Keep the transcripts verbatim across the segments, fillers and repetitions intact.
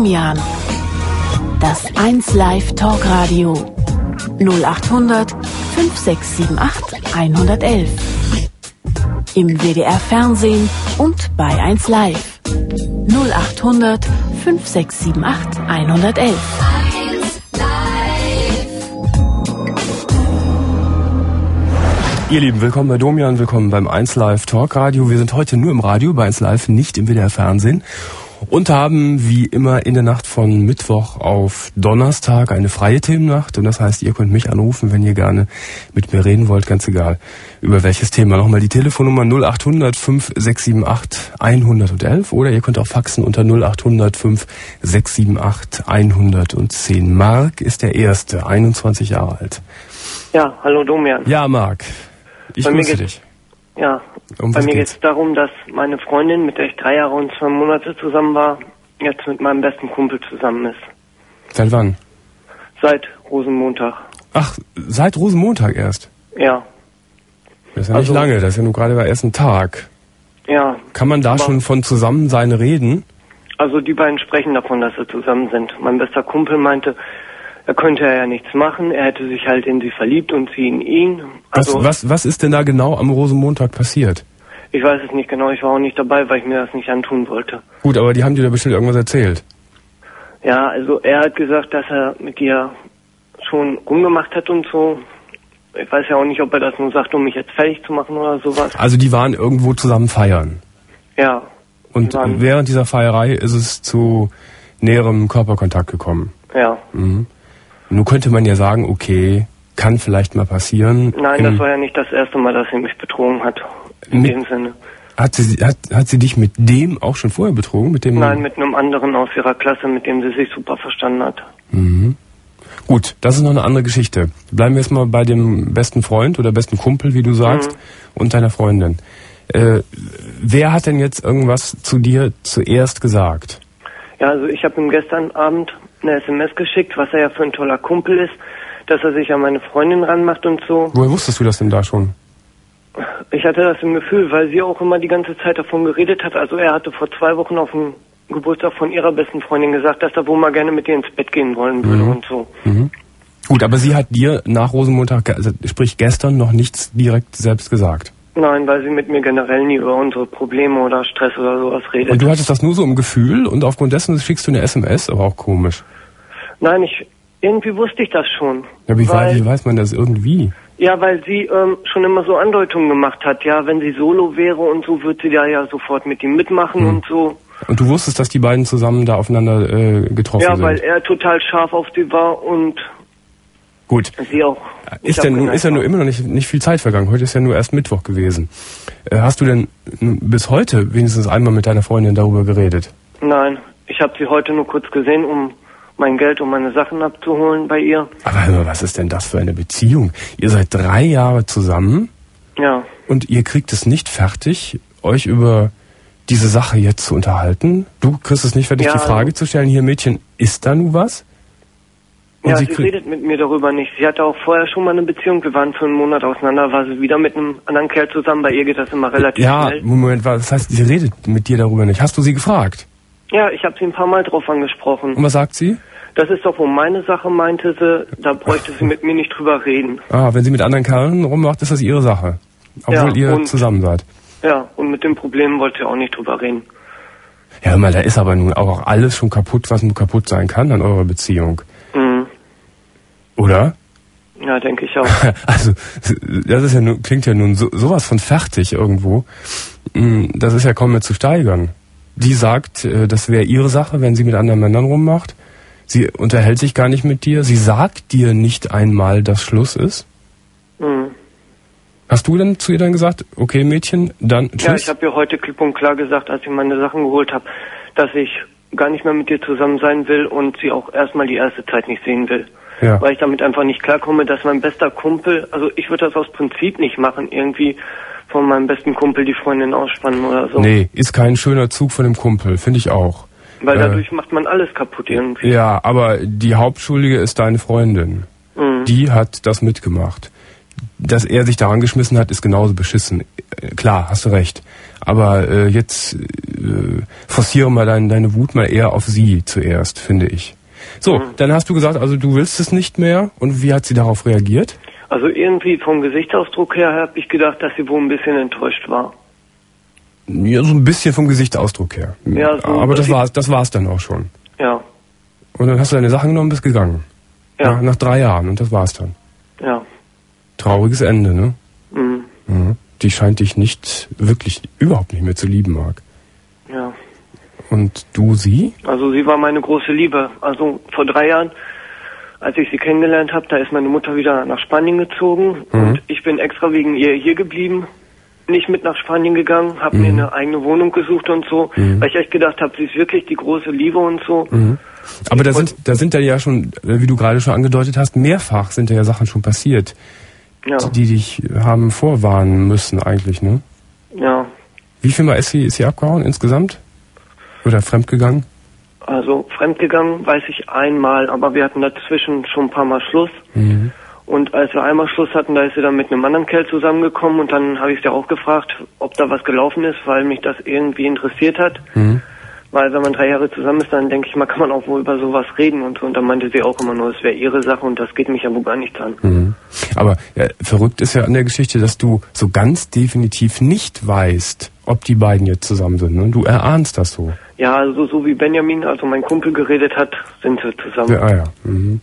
Domian. Das eins Live Talkradio. null acht hundert fünf sechs sieben acht eins eins eins. Im W D R Fernsehen und bei eins Live. null acht hundert fünf sechs sieben acht eins eins eins. Ihr Lieben, willkommen bei Domian, willkommen beim eins Live Talkradio. Wir sind heute nur im Radio, bei eins Live, nicht im W D R Fernsehen. Und haben wie immer in der Nacht von Mittwoch auf Donnerstag eine freie Themennacht. Und das heißt, ihr könnt mich anrufen, wenn ihr gerne mit mir reden wollt, ganz egal über welches Thema. Nochmal die Telefonnummer null acht hundert fünf sechs sieben acht eins eins eins. Oder ihr könnt auch faxen unter null acht hundert fünf sechs sieben acht eins eins zehn. Marc ist der Erste, einundzwanzig Jahre alt. Ja, hallo Domian. Ja, Marc. Ich grüße dich. Ja, um bei mir geht es darum, dass meine Freundin, mit der ich drei Jahre und zwei Monate zusammen war, jetzt mit meinem besten Kumpel zusammen ist. Seit wann? Seit Rosenmontag. Ach, seit Rosenmontag erst? Ja. Das ist ja nicht also, lange, das ist ja nur gerade der ersten Tag. Ja. Kann man da schon von Zusammensein reden? Also die beiden sprechen davon, dass sie zusammen sind. Mein bester Kumpel meinte, er könnte ja nichts machen, er hätte sich halt in sie verliebt und sie in ihn. Also, was, was, was ist denn da genau am Rosenmontag passiert? Ich weiß es nicht genau, ich war auch nicht dabei, weil ich mir das nicht antun wollte. Gut, aber die haben dir da bestimmt irgendwas erzählt. Ja, also er hat gesagt, dass er mit ihr schon rumgemacht hat und so. Ich weiß ja auch nicht, ob er das nur sagt, um mich jetzt fertig zu machen oder sowas. Also die waren irgendwo zusammen feiern? Ja. Und während dieser Feierei ist es zu näherem Körperkontakt gekommen? Ja. Mhm. Nun könnte man ja sagen, okay, kann vielleicht mal passieren. Nein, das war ja nicht das erste Mal, dass sie mich betrogen hat. In dem Sinne. Hat sie, hat, hat sie dich mit dem auch schon vorher betrogen? Mit dem? Nein, mit einem anderen aus ihrer Klasse, mit dem sie sich super verstanden hat. Mhm. Gut, das ist noch eine andere Geschichte. Bleiben wir jetzt mal bei dem besten Freund oder besten Kumpel, wie du sagst, mhm. und deiner Freundin. Äh, wer hat denn jetzt irgendwas zu dir zuerst gesagt? Ja, also ich habe ihm gestern Abend eine S M S geschickt, was er ja für ein toller Kumpel ist, dass er sich an meine Freundin ranmacht und so. Woher wusstest du das denn da schon? Ich hatte das im Gefühl, weil sie auch immer die ganze Zeit davon geredet hat. Also er hatte vor zwei Wochen auf dem Geburtstag von ihrer besten Freundin gesagt, dass er wohl mal gerne mit ihr ins Bett gehen wollen würde mhm. und so. Mhm. Gut, aber sie hat dir nach Rosenmontag, also sprich gestern, noch nichts direkt selbst gesagt? Nein, weil sie mit mir generell nie über unsere Probleme oder Stress oder sowas redet. Und du hattest das nur so im Gefühl und aufgrund dessen schickst du eine S M S, aber auch komisch. Nein, ich irgendwie wusste ich das schon. Ja, wie, weil, wie weiß man das irgendwie? Ja, weil sie ähm, schon immer so Andeutungen gemacht hat. Ja, wenn sie solo wäre und so, würde sie da ja sofort mit ihm mitmachen hm. und so. Und du wusstest, dass die beiden zusammen da aufeinander äh, getroffen ja, sind? Ja, weil er total scharf auf sie war und gut. Sie auch. Ist denn ist ja nur immer noch nicht, nicht viel Zeit vergangen. Heute ist ja nur erst Mittwoch gewesen. Äh, hast du denn bis heute wenigstens einmal mit deiner Freundin darüber geredet? Nein, ich habe sie heute nur kurz gesehen, um mein Geld und meine Sachen abzuholen bei ihr. Aber hör mal, was ist denn das für eine Beziehung? Ihr seid drei Jahre zusammen. Ja. Und ihr kriegt es nicht fertig, euch über diese Sache jetzt zu unterhalten? Du kriegst es nicht fertig, ja, die Frage also zu stellen, hier Mädchen, ist da nun was? Und ja, sie, sie redet mit mir darüber nicht. Sie hatte auch vorher schon mal eine Beziehung. Wir waren für einen Monat auseinander, war sie wieder mit einem anderen Kerl zusammen. Bei ihr geht das immer relativ ja, schnell. Ja, Moment, das heißt, sie redet mit dir darüber nicht. Hast du sie gefragt? Ja, ich habe sie ein paar Mal drauf angesprochen. Und was sagt sie? Das ist doch wohl meine Sache, meinte sie. Da bräuchte sie mit mir nicht drüber reden. Ah, wenn sie mit anderen Kerlen rummacht, ist das ihre Sache. Obwohl ja, ihr zusammen seid. Ja, und mit den Problemen wollte sie auch nicht drüber reden. Ja, hör mal, da ist aber nun auch alles schon kaputt, was nur kaputt sein kann an eurer Beziehung. Mhm. Oder? Ja, denke ich auch. Also, das ist ja nun, klingt ja nun so, sowas von fertig irgendwo. Das ist ja kaum mehr zu steigern. Die sagt, das wäre ihre Sache, wenn sie mit anderen Männern rummacht. Sie unterhält sich gar nicht mit dir. Sie sagt dir nicht einmal, dass Schluss ist. Mhm. Hast du denn zu ihr dann gesagt, okay Mädchen, dann tschüss? Ja, ich habe ihr heute klipp und klar gesagt, als ich meine Sachen geholt habe, dass ich gar nicht mehr mit dir zusammen sein will und sie auch erstmal die erste Zeit nicht sehen will. Ja. Weil ich damit einfach nicht klarkomme, dass mein bester Kumpel, also ich würde das aus Prinzip nicht machen, irgendwie von meinem besten Kumpel die Freundin ausspannen oder so. Nee, ist kein schöner Zug von dem Kumpel, finde ich auch. Weil dadurch äh, macht man alles kaputt irgendwie. Ja, aber die Hauptschuldige ist deine Freundin. Mhm. Die hat das mitgemacht. dass er sich daran geschmissen hat, ist genauso beschissen. Klar, hast du recht. Aber äh, jetzt äh, forciere mal dein, deine Wut mal eher auf sie zuerst, finde ich. So, mhm. Dann hast du gesagt, also du willst es nicht mehr. Und wie hat sie darauf reagiert? Also irgendwie vom Gesichtsausdruck her habe ich gedacht, dass sie wohl ein bisschen enttäuscht war. Ja, so ein bisschen vom Gesichtsausdruck her. Ja, so aber das war's, das war's dann auch schon. Ja. Und dann hast du deine Sachen genommen und bist gegangen. Ja. Nach, nach drei Jahren und das war's dann. Ja. Trauriges Ende, ne? Mhm. Mhm. Die scheint dich nicht, wirklich überhaupt nicht mehr zu lieben, Marc. Ja. Und du sie? Also sie war meine große Liebe. Also vor drei Jahren, als ich sie kennengelernt habe, da ist meine Mutter wieder nach Spanien gezogen. Mhm. Und ich bin extra wegen ihr hier geblieben. Nicht mit nach Spanien gegangen, habe mhm. mir eine eigene Wohnung gesucht und so, mhm. weil ich echt gedacht habe, sie ist wirklich die große Liebe und so. Mhm. Aber da sind, da sind da ja schon, wie du gerade schon angedeutet hast, mehrfach sind da ja Sachen schon passiert. Ja. Die dich haben vorwarnen müssen eigentlich, ne? Ja. Wie viel Mal ist sie, ist sie abgehauen insgesamt? Oder fremdgegangen? Also fremdgegangen weiß ich einmal, aber wir hatten dazwischen schon ein paar Mal Schluss. Mhm. Und als wir einmal Schluss hatten, da ist sie dann mit einem anderen Kerl zusammengekommen und dann habe ich sie auch gefragt, ob da was gelaufen ist, weil mich das irgendwie interessiert hat. Mhm. Weil wenn man drei Jahre zusammen ist, dann denke ich mal, kann man auch wohl über sowas reden und so. Und dann meinte sie auch immer nur, es wäre ihre Sache und das geht mich ja wohl gar nichts an. Mhm. Aber ja, verrückt ist ja an der Geschichte, dass du so ganz definitiv nicht weißt, ob die beiden jetzt zusammen sind. Ne? Du erahnst das so. Ja, also so wie Benjamin, also mein Kumpel, geredet hat, sind sie zusammen. Ja, ah ja. Mhm.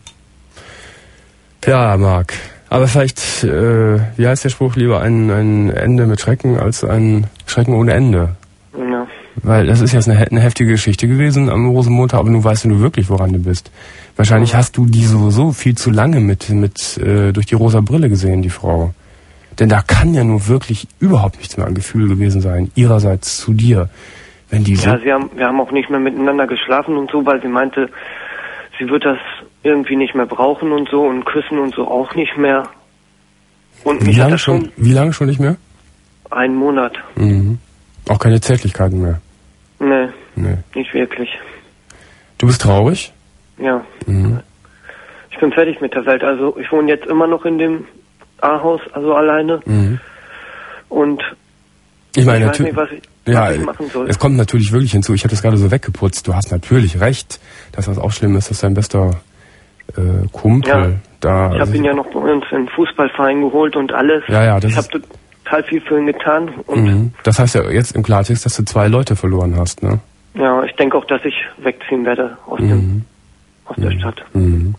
Ja, Marc. Aber vielleicht, äh, wie heißt der Spruch, lieber ein, ein Ende mit Schrecken als ein Schrecken ohne Ende. Ja. Weil das ist jetzt eine, eine heftige Geschichte gewesen am Rosenmontag, aber nun weißt du nur wirklich, woran du bist. Wahrscheinlich hast du die sowieso viel zu lange mit, mit äh, durch die rosa Brille gesehen, die Frau. Denn da kann ja nur wirklich überhaupt nichts mehr an Gefühl gewesen sein, ihrerseits zu dir. Wenn die so ja, sie haben, wir haben auch nicht mehr miteinander geschlafen und so, weil sie meinte, sie wird das irgendwie nicht mehr brauchen und so und küssen und so auch nicht mehr. Und wie lange schon, schon? Wie lange schon nicht mehr? Einen Monat. Mhm. Auch keine Zärtlichkeiten mehr? Nee, nee, nicht wirklich. Du bist traurig? Ja. Mhm. Ich bin fertig mit der Welt. Also ich wohne jetzt immer noch in dem A-Haus, also alleine. Mhm. Und ich meine, ich weiß nicht, was ich, ja, was ich machen soll. Es kommt natürlich wirklich hinzu, ich habe das gerade so weggeputzt, du hast natürlich recht, dass das auch schlimm ist, dass dein bester äh, Kumpel ja. da... Ich habe ihn ja noch bei uns in den Fußballverein geholt und alles. Ja, ja, das ich habe total viel für ihn getan. Und mhm. Das heißt ja jetzt im Klartext, dass du zwei Leute verloren hast, ne? Ja, ich denke auch, dass ich wegziehen werde aus, mhm. dem, aus mhm. der Stadt. Mhm.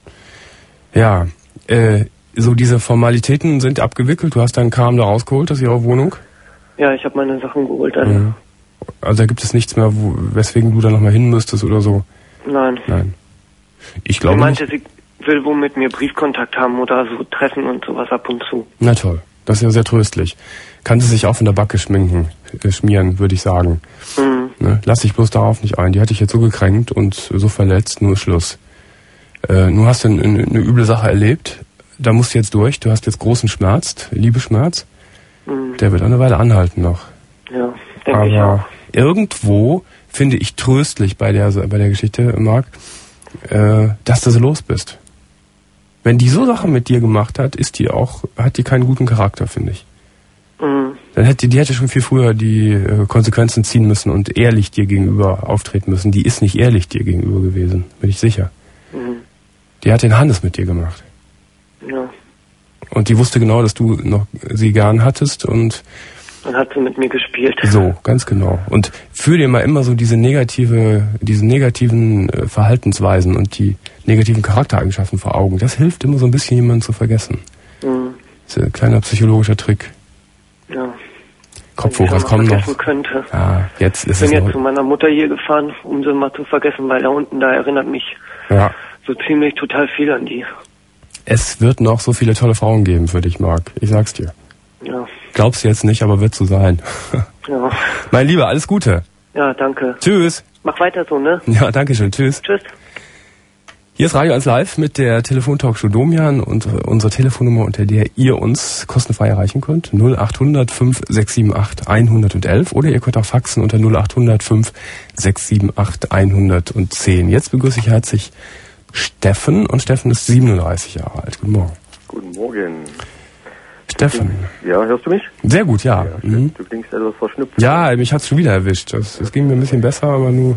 Ja, äh, so diese Formalitäten sind abgewickelt, du hast deinen Kram da rausgeholt aus ihrer Wohnung? Ja, ich habe meine Sachen geholt. Also. Mhm. Also da gibt es nichts mehr, wo, weswegen du da nochmal hin müsstest oder so? Nein. Nein. Ich glaube sie meinte, nicht. sie will wohl mit mir Briefkontakt haben oder so treffen und sowas ab und zu. Na toll, das ist ja sehr tröstlich. Kann sie sich auch in der Backe schminken, äh, schmieren, würde ich sagen. Mhm. Ne? Lass dich bloß darauf nicht ein. Die hat dich jetzt so gekränkt und so verletzt, nur Schluss. Äh, nun hast du eine, eine üble Sache erlebt, da musst du jetzt durch. Du hast jetzt großen Schmerz, Liebesschmerz. Mhm. Der wird eine Weile anhalten noch. Ja, denke ich auch. Aber irgendwo finde ich tröstlich bei der, bei der Geschichte, Marc, äh, dass du so los bist. Wenn die so Sachen mit dir gemacht hat, ist die auch, hat die keinen guten Charakter, finde ich. Mhm. Dann hätte die hätte schon viel früher die äh, Konsequenzen ziehen müssen und ehrlich dir gegenüber auftreten müssen. Die ist nicht ehrlich dir gegenüber gewesen, bin ich sicher. Mhm. Die hat den Hannes mit dir gemacht. Ja. Und die wusste genau, dass du noch sie gern hattest und dann hat sie mit mir gespielt. So, ganz genau. Und führ dir mal immer so diese negative, diese negativen äh, Verhaltensweisen und die negativen Charaktereigenschaften vor Augen. Das hilft immer so ein bisschen, jemanden zu vergessen. Mhm. Das ist ein kleiner psychologischer Trick. Ja. Kopf hoch, was kommt noch? Könnte. Ja, jetzt ist ich bin es jetzt zu meiner Mutter hier gefahren, um sie mal zu vergessen, weil da unten, da erinnert mich ja. so ziemlich total viel an die. Es wird noch so viele tolle Frauen geben für dich, Marc. Ich sag's dir. Ja. Glaubst du jetzt nicht, aber wird so sein. Ja. Mein Lieber, alles Gute. Ja, danke. Tschüss. Mach weiter so, ne? Ja, danke schön. Tschüss. Tschüss. Hier ist Radio eins Live mit der Telefontalkshow Domian und unsere Telefonnummer, unter der ihr uns kostenfrei erreichen könnt. null acht hundert fünf sechs sieben acht hundertelf oder ihr könnt auch faxen unter null acht hundert fünf sechs sieben acht hundertzehn. Jetzt begrüße ich herzlich Steffen und Steffen ist siebenunddreißig Jahre alt. Guten Morgen. Guten Morgen. Steffen. Ja, hörst du mich? Sehr gut, ja. ja mhm. Du klingst etwas verschnupft. Ja, mich hat's schon wieder erwischt. Das, das ging mir ein bisschen besser, aber nur...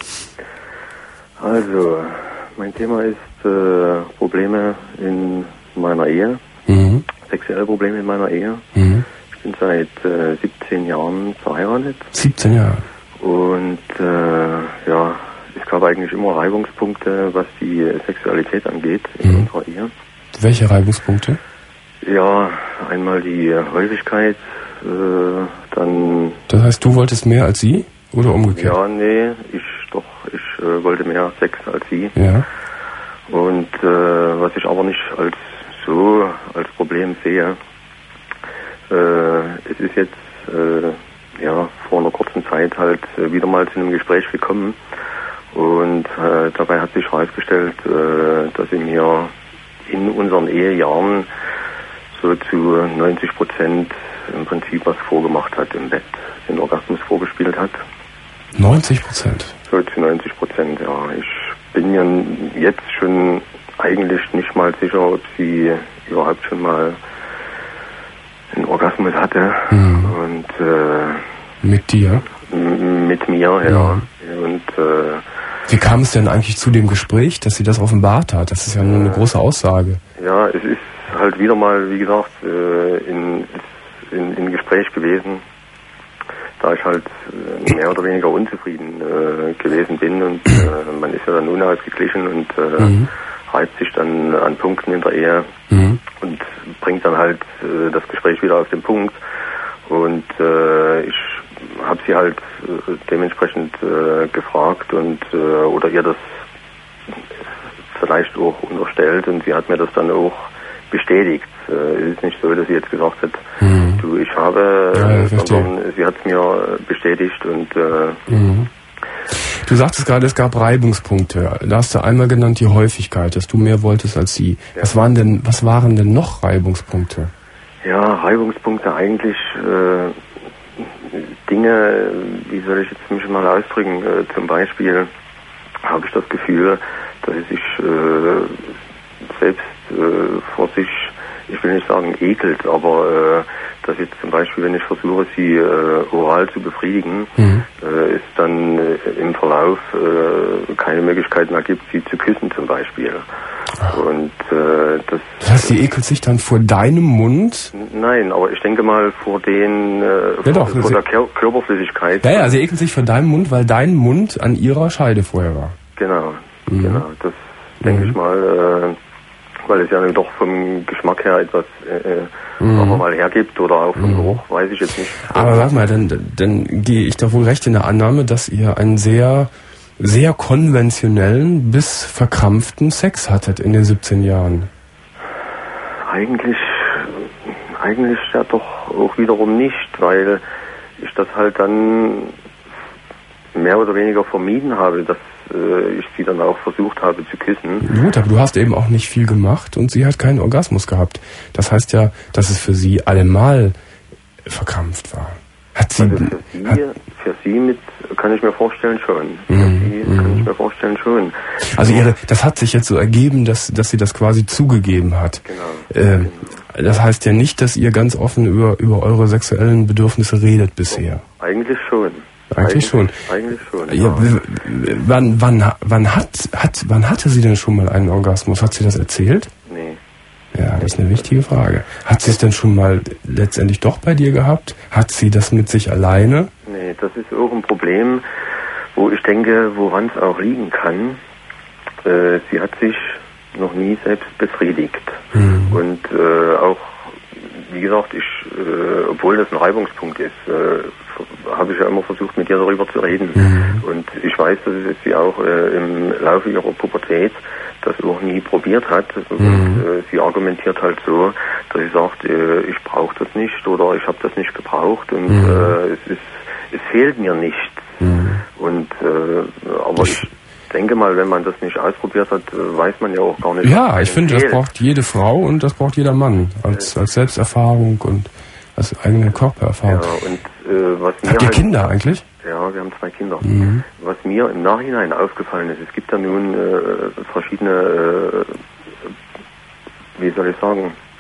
Also, mein Thema ist äh, Probleme in meiner Ehe. Mhm. Sexuelle Probleme in meiner Ehe. Mhm. Ich bin seit äh, siebzehn Jahren verheiratet. siebzehn Jahre. Und äh, ja, es gab eigentlich immer Reibungspunkte, was die Sexualität angeht in mhm. unserer Ehe. Welche Reibungspunkte? Ja, einmal die Häufigkeit, äh, dann... Das heißt, du wolltest mehr als sie oder umgekehrt? Ja, nee, ich doch, ich äh, wollte mehr Sex als sie. Ja. Und äh, was ich aber nicht als so als Problem sehe, äh, es ist jetzt äh, ja vor einer kurzen Zeit halt äh, wieder mal zu einem Gespräch gekommen und äh, dabei hat sich herausgestellt, äh, dass sie mir in unseren Ehejahren so zu neunzig Prozent im Prinzip was vorgemacht hat im Bett, den Orgasmus vorgespielt hat. neunzig Prozent? So zu neunzig Prozent, ja. Ich bin mir jetzt schon eigentlich nicht mal sicher, ob sie überhaupt schon mal einen Orgasmus hatte. Mhm. Und äh, mit dir? M- mit mir, ja. ja. Und äh, wie kam es denn eigentlich zu dem Gespräch, dass sie das offenbart hat? Das ist ja nur eine große Aussage. Ja, es ist halt wieder mal, wie gesagt, äh, in, in, in Gespräch gewesen, da ich halt äh, mehr oder weniger unzufrieden äh, gewesen bin und äh, man ist ja dann unausgeglichen und äh, mhm. reibt sich dann an Punkten in der Ehe mhm. und bringt dann halt äh, das Gespräch wieder auf den Punkt und äh, ich habe sie halt äh, dementsprechend äh, gefragt und äh, oder ihr das vielleicht auch unterstellt und sie hat mir das dann auch bestätigt. Äh, es ist nicht so, dass sie jetzt gesagt hat, mhm. du, ich habe, ja, äh, sondern sie hat es mir bestätigt und äh, mhm. Du sagtest gerade, es gab Reibungspunkte. Da hast du einmal genannt die Häufigkeit, dass du mehr wolltest als sie. Ja. Was waren denn, was waren denn noch Reibungspunkte? Ja, Reibungspunkte eigentlich äh, Dinge, wie soll ich jetzt mich mal ausdrücken, äh, zum Beispiel habe ich das Gefühl, dass sie sich äh, selbst äh, vor sich, ich will nicht sagen ekelt, aber äh, dass jetzt zum Beispiel, wenn ich versuche, sie äh, oral zu befriedigen, mhm. äh, es dann äh, im Verlauf äh, keine Möglichkeit mehr gibt, sie zu küssen zum Beispiel. Ach. Und äh, das... Das heißt, sie ekelt sich dann vor deinem Mund? Nein, aber ich denke mal vor den... Äh, ja vor, doch, vor der Kör- Körperflüssigkeit. Ja, ja, sie ekelt sich vor deinem Mund, weil dein Mund an ihrer Scheide vorher war. Genau, mhm. genau. Das denke mhm. ich mal... Äh, weil es ja doch vom Geschmack her etwas äh, mhm. auch mal hergibt oder auch vom mhm. Geruch, weiß ich jetzt nicht. Aber sag mal, dann, dann gehe ich doch wohl recht in der Annahme, dass ihr einen sehr, sehr konventionellen bis verkrampften Sex hattet in den siebzehn Jahren. Eigentlich, eigentlich ja doch auch wiederum nicht, weil ich das halt dann mehr oder weniger vermieden habe, dass ich sie dann auch versucht habe zu küssen. Gut, aber du hast eben auch nicht viel gemacht und sie hat keinen Orgasmus gehabt. Das heißt ja, dass es für sie allemal verkrampft war. Hat sie, also für sie, hat, für sie mit, kann ich mir vorstellen schon. Für mm, sie mm. kann ich mir vorstellen schon. Also ihre, das hat sich jetzt so ergeben, dass, dass sie das quasi zugegeben hat. Genau. Äh, das heißt ja nicht, dass ihr ganz offen über, über eure sexuellen Bedürfnisse redet bisher. Oh, eigentlich schon. Eigentlich schon. Eigentlich schon. Ja, ja. Wann, wann, wann hat, hat, wann hatte sie denn schon mal einen Orgasmus? Hat sie das erzählt? Nee. Ja, das ist eine wichtige Frage. Hat sie es denn schon mal letztendlich doch bei dir gehabt? Hat sie das mit sich alleine? Nee, das ist auch ein Problem, wo ich denke, woran es auch liegen kann. Äh, sie hat sich noch nie selbst befriedigt. Hm. Und äh, auch, wie gesagt, ich, äh, obwohl das ein Reibungspunkt ist, äh, habe ich ja immer versucht, mit ihr darüber zu reden. Mhm. Und ich weiß, dass sie auch äh, im Laufe ihrer Pubertät das auch nie probiert hat. Und mhm. äh, sie argumentiert halt so, dass sie sagt, äh, ich brauche das nicht oder ich habe das nicht gebraucht und mhm. äh, es ist, es fehlt mir nichts. Mhm. Und äh, aber ich denke mal, wenn man das nicht ausprobiert hat, weiß man ja auch gar nicht. Ja, ich finde, das braucht jede Frau und das braucht jeder Mann als, als Selbsterfahrung und als eigene Körpererfahrung. Ja, und äh, was mir Habt ihr halt, Kinder eigentlich? Ja, wir haben zwei Kinder. Mhm. Was mir im Nachhinein aufgefallen ist, es gibt ja nun äh, verschiedene, äh, wie soll ich sagen,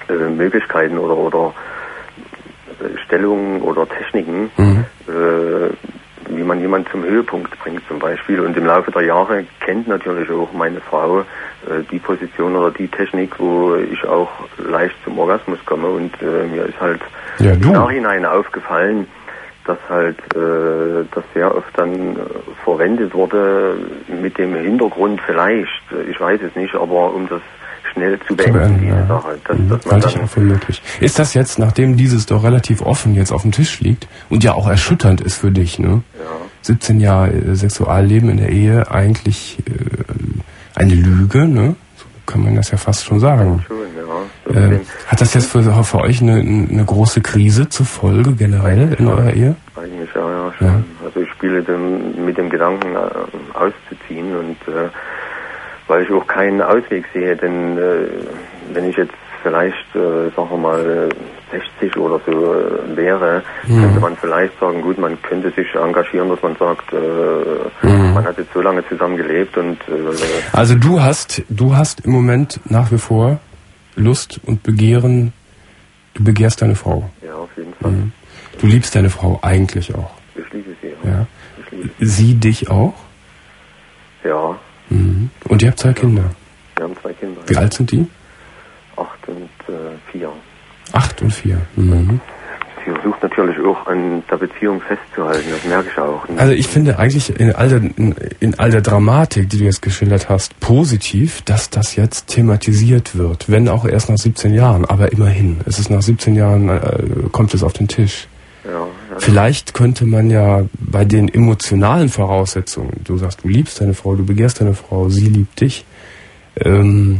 äh, Möglichkeiten oder, oder Stellungen oder Techniken, mhm. äh, wie man jemanden zum Höhepunkt bringt zum Beispiel. Und im Laufe der Jahre kennt natürlich auch meine Frau äh, die Position oder die Technik, wo ich auch leicht zum Orgasmus komme. Und äh, mir ist halt ja, im Nachhinein aufgefallen, dass halt äh, das sehr oft dann äh, verwendet wurde mit dem Hintergrund vielleicht, äh, ich weiß es nicht, aber um das schnell zu beenden, zu diese ja. Sache. Dass, mhm. dass man halte ich auch für möglich. Ist das jetzt, nachdem dieses doch relativ offen jetzt auf dem Tisch liegt und ja auch erschütternd ist für dich, ne? Ja. siebzehn Jahre äh, Sexualleben in der Ehe, eigentlich äh, eine Lüge, ne? So kann man das ja fast schon sagen. Schön, ja. Äh, hat das jetzt für, für euch eine, eine große Krise zur Folge generell in eurer Ehe? Eigentlich ja, ja, schon. Ja. Also ich spiele dem, mit dem Gedanken äh, auszuziehen und äh, weil ich auch keinen Ausweg sehe, denn äh, wenn ich jetzt vielleicht, äh, sagen wir mal, sechzig oder so äh, wäre, mhm. könnte man vielleicht sagen, gut, man könnte sich engagieren, dass man sagt, äh, mhm. man hat jetzt so lange zusammen gelebt und... Äh, also du hast, du hast im Moment nach wie vor Lust und Begehren, du begehrst deine Frau. Ja, auf jeden Fall. Mhm. Du liebst deine Frau eigentlich auch. Ich liebe sie auch. Ja. Ich liebe sie. sie dich auch? Ja. Mhm. Und ihr habt zwei Kinder? Wir haben zwei Kinder. Wie alt sind die? Acht und äh, vier. Acht und vier. Mhm. Sie versucht natürlich auch an der Beziehung festzuhalten, das merke ich auch. Also ich finde eigentlich in all, der, in, in all der Dramatik, die du jetzt geschildert hast, positiv, dass das jetzt thematisiert wird. Wenn auch erst nach siebzehn Jahren, aber immerhin. Es ist nach siebzehn Jahren, äh, kommt es auf den Tisch. Ja, ja. Vielleicht könnte man ja bei den emotionalen Voraussetzungen, du sagst, du liebst deine Frau, du begehrst deine Frau, sie liebt dich, ähm,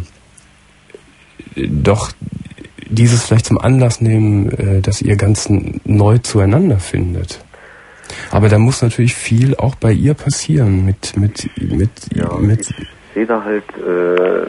doch dieses vielleicht zum Anlass nehmen, äh, dass ihr ganz neu zueinander findet. Aber da muss natürlich viel auch bei ihr passieren mit mit mit ja, mit. Ich sehe da halt äh,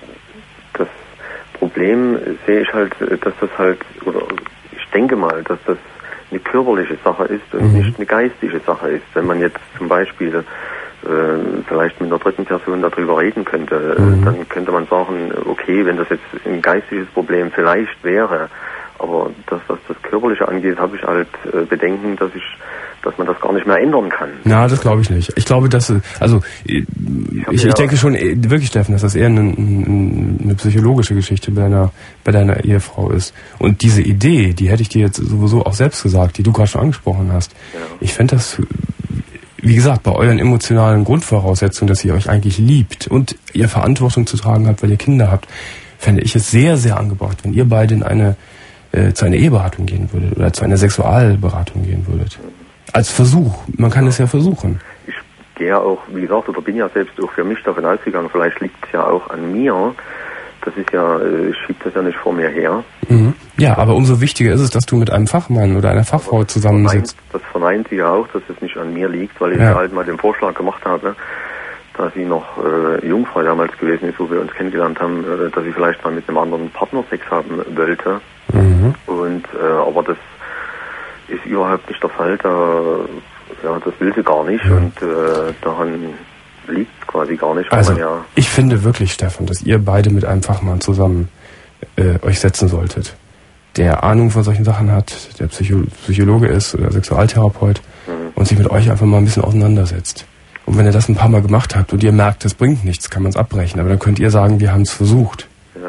das Problem sehe ich halt, dass das halt oder ich denke mal, dass das eine körperliche Sache ist und mhm. nicht eine geistige Sache ist. Wenn man jetzt zum Beispiel äh, vielleicht mit einer dritten Person darüber reden könnte, mhm. dann könnte man sagen, okay, wenn das jetzt ein geistiges Problem vielleicht wäre, aber das, was das Körperliche angeht, habe ich halt äh, Bedenken, dass ich, dass man das gar nicht mehr ändern kann. Na, das glaube ich nicht. Ich glaube, dass, also ich, ich, ich denke schon wirklich, Steffen, dass das eher eine, eine psychologische Geschichte bei deiner, bei deiner Ehefrau ist. Und diese Idee, die hätte ich dir jetzt sowieso auch selbst gesagt, die du gerade schon angesprochen hast. Ja. Ich fände das, wie gesagt, bei euren emotionalen Grundvoraussetzungen, dass ihr euch eigentlich liebt und ihr Verantwortung zu tragen habt, weil ihr Kinder habt, fände ich es sehr, sehr angebracht, wenn ihr beide in eine äh, zu einer Eheberatung gehen würdet oder zu einer Sexualberatung gehen würdet. Als Versuch. Man kann es ja versuchen. Ich gehe auch, wie gesagt, oder bin ja selbst auch für mich davon ausgegangen, vielleicht liegt es ja auch an mir. Das ist ja, ich schiebe das ja nicht vor mir her. Mhm. Ja, aber umso wichtiger ist es, dass du mit einem Fachmann oder einer Fachfrau zusammensitzt. Das verneint sie ja auch, dass es nicht an mir liegt, weil ich ja halt mal den Vorschlag gemacht habe, da sie noch äh, Jungfrau damals gewesen ist, wo wir uns kennengelernt haben, äh, dass sie vielleicht mal mit einem anderen Partner Sex haben wollte. Mhm. Und äh, aber das ist überhaupt nicht der Fall. Da, ja, das will sie gar nicht ja. und äh, daran liegt quasi gar nicht. Also ja ich finde wirklich, Stefan, dass ihr beide mit einem Fachmann zusammen äh, euch setzen solltet, der Ahnung von solchen Sachen hat, der Psycho Psychologe ist oder Sexualtherapeut mhm. und sich mit euch einfach mal ein bisschen auseinandersetzt. Und wenn ihr das ein paar Mal gemacht habt und ihr merkt, das bringt nichts, kann man es abbrechen. Aber dann könnt ihr sagen, wir haben es versucht. Ja, ja.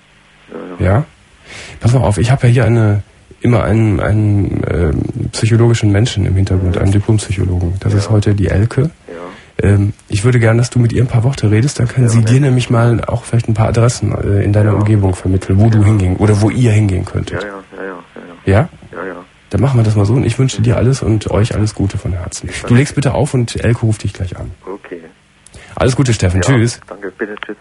Ja, ja? Pass mal auf, ich habe ja hier eine immer einen, einen äh, psychologischen Menschen im Hintergrund, einen Diplompsychologen. Das ja. ist heute die Elke. Ja. Ähm, ich würde gerne, dass du mit ihr ein paar Worte redest, dann kann ja, sie ja. dir nämlich mal auch vielleicht ein paar Adressen äh, in deiner ja. Umgebung vermitteln, wo ja. du hingehen oder wo ihr hingehen könntet. Ja, ja, ja, ja. Ja? Ja, ja. ja. Dann machen wir das mal so und ich wünsche dir alles und euch alles Gute von Herzen. Du legst bitte auf und Elke ruft dich gleich an. Okay. Alles Gute, Steffen. Ja, tschüss. Danke, bitte, tschüss.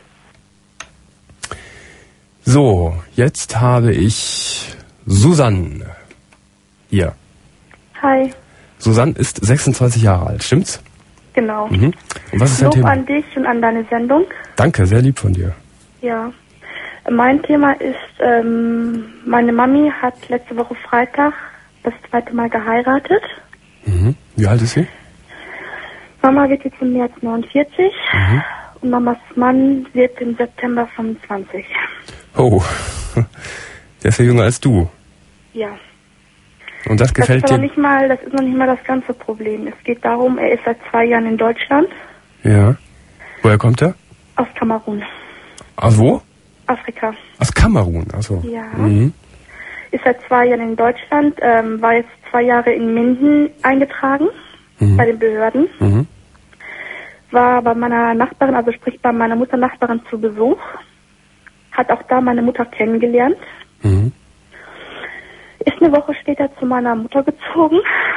So, jetzt habe ich Susanne hier. Hi. Susanne ist sechsundzwanzig Jahre alt, stimmt's? Genau. Mhm. Und was ist dein Lob Thema? an dich und an deine Sendung. Danke, sehr lieb von dir. Ja. Mein Thema ist, ähm, meine Mami hat letzte Woche Freitag das zweite Mal geheiratet. Mhm. Wie alt ist sie? Mama wird jetzt im März neunundvierzig mhm. und Mamas Mann wird im September fünfundzwanzig. Oh, Der ist ja jünger als du. Ja. Und das gefällt das ist dir? Nicht mal, das ist noch nicht mal das ganze Problem. Es geht darum, er ist seit zwei Jahren in Deutschland. Ja. Woher kommt er? Aus Kamerun. Aus wo? Afrika. Aus Kamerun, achso. Ja. Mhm. Ist seit zwei Jahren in Deutschland, ähm, war jetzt zwei Jahre in Minden eingetragen, mhm. bei den Behörden. Mhm. War bei meiner Nachbarin, also sprich bei meiner Mutter Nachbarin zu Besuch. Hat auch da meine Mutter kennengelernt. Mhm. Ist eine Woche später zu meiner Mutter gezogen.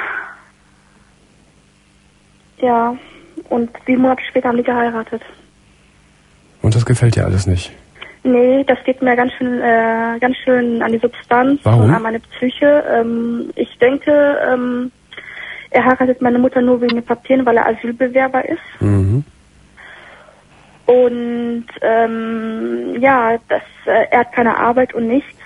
Ja, und sieben Monate später haben die geheiratet. Und das gefällt dir alles nicht? Nee, das geht mir ganz schön, äh, ganz schön an die Substanz. Warum? Und an meine Psyche. Ähm, ich denke, ähm, er heiratet meine Mutter nur wegen den Papieren, weil er Asylbewerber ist. Mhm. Und ähm, ja, das, äh, er hat keine Arbeit und nichts.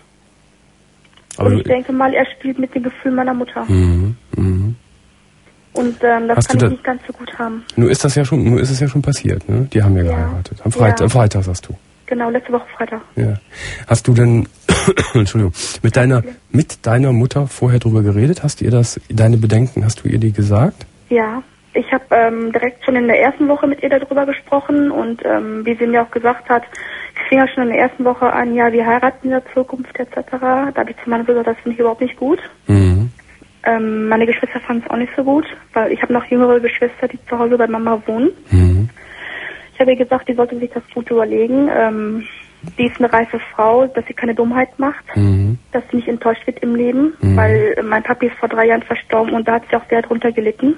Aber und ich denke mal, er spielt mit dem Gefühl meiner Mutter. Mhm. Mhm. Und ähm, das Hast kann ich da, nicht ganz so gut haben. Nun ist das ja schon, nun ist es ja schon passiert, ne? Die haben ja, ja. geheiratet. Am Freitag, ja. am Freitag sagst du. Genau, letzte Woche Freitag. Ja. Hast du denn, Entschuldigung, mit deiner, mit deiner Mutter vorher drüber geredet? Hast du ihr das, deine Bedenken, hast du ihr die gesagt? Ja, ich habe ähm, direkt schon in der ersten Woche mit ihr darüber gesprochen und ähm, wie sie mir auch gesagt hat, ich fing ja schon in der ersten Woche an, ja, wir heiraten in der Zukunft et cetera. Da habe ich zu meiner Mutter gesagt, das finde ich überhaupt nicht gut. Mhm. Ähm, meine Geschwister fanden es auch nicht so gut, weil ich habe noch jüngere Geschwister, die zu Hause bei Mama wohnen. Mhm. Ich habe ihr gesagt, die sollte sich das gut überlegen. Ähm, die ist eine reife Frau, dass sie keine Dummheit macht, mhm. dass sie nicht enttäuscht wird im Leben, mhm. weil mein Papi ist vor drei Jahren verstorben und da hat sie auch sehr drunter gelitten.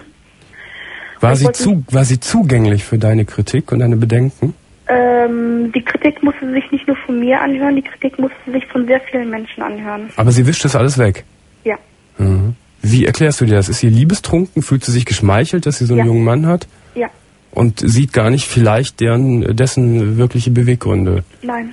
War sie, zu, war sie zugänglich für deine Kritik und deine Bedenken? Ähm, die Kritik musste sie sich nicht nur von mir anhören, die Kritik musste sie sich von sehr vielen Menschen anhören. Aber sie wischt das alles weg? Ja. Mhm. Wie erklärst du dir das? Ist sie liebestrunken? Fühlt sie sich geschmeichelt, dass sie so einen ja. jungen Mann hat? Ja. Und sieht gar nicht vielleicht deren, dessen wirkliche Beweggründe? Nein.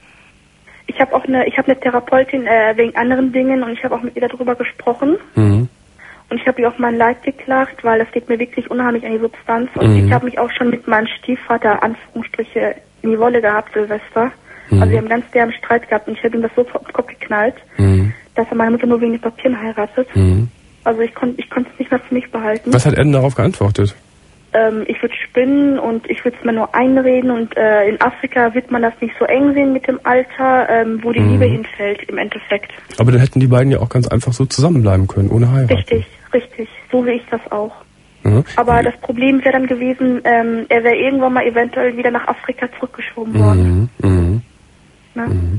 Ich habe auch eine, ich habe eine Therapeutin äh, wegen anderen Dingen und ich habe auch mit ihr darüber gesprochen. Mhm. Und ich habe ihr auch mein Leid geklagt, weil das geht mir wirklich unheimlich an die Substanz. Und mhm. ich habe mich auch schon mit meinem Stiefvater, Anführungsstriche, in die Wolle gehabt, Silvester. Mhm. Also wir haben ganz derben Streit gehabt und ich habe ihm das so auf den Kopf geknallt, mhm. dass er meine Mutter nur wegen den Papieren heiratet. Mhm. Also ich konnte ich konnte es nicht mehr für mich behalten. Was hat er denn darauf geantwortet? Ähm, ich würde spinnen und ich würde es mir nur einreden und äh, in Afrika wird man das nicht so eng sehen mit dem Alter, ähm, wo die mhm. Liebe hinfällt im Endeffekt. Aber dann hätten die beiden ja auch ganz einfach so zusammenbleiben können, ohne Heirat. Richtig, richtig. So sehe ich das auch. Mhm. Aber das Problem wäre dann gewesen, ähm, er wäre irgendwann mal eventuell wieder nach Afrika zurückgeschoben worden. Mhm. Mhm. Ne? Mhm.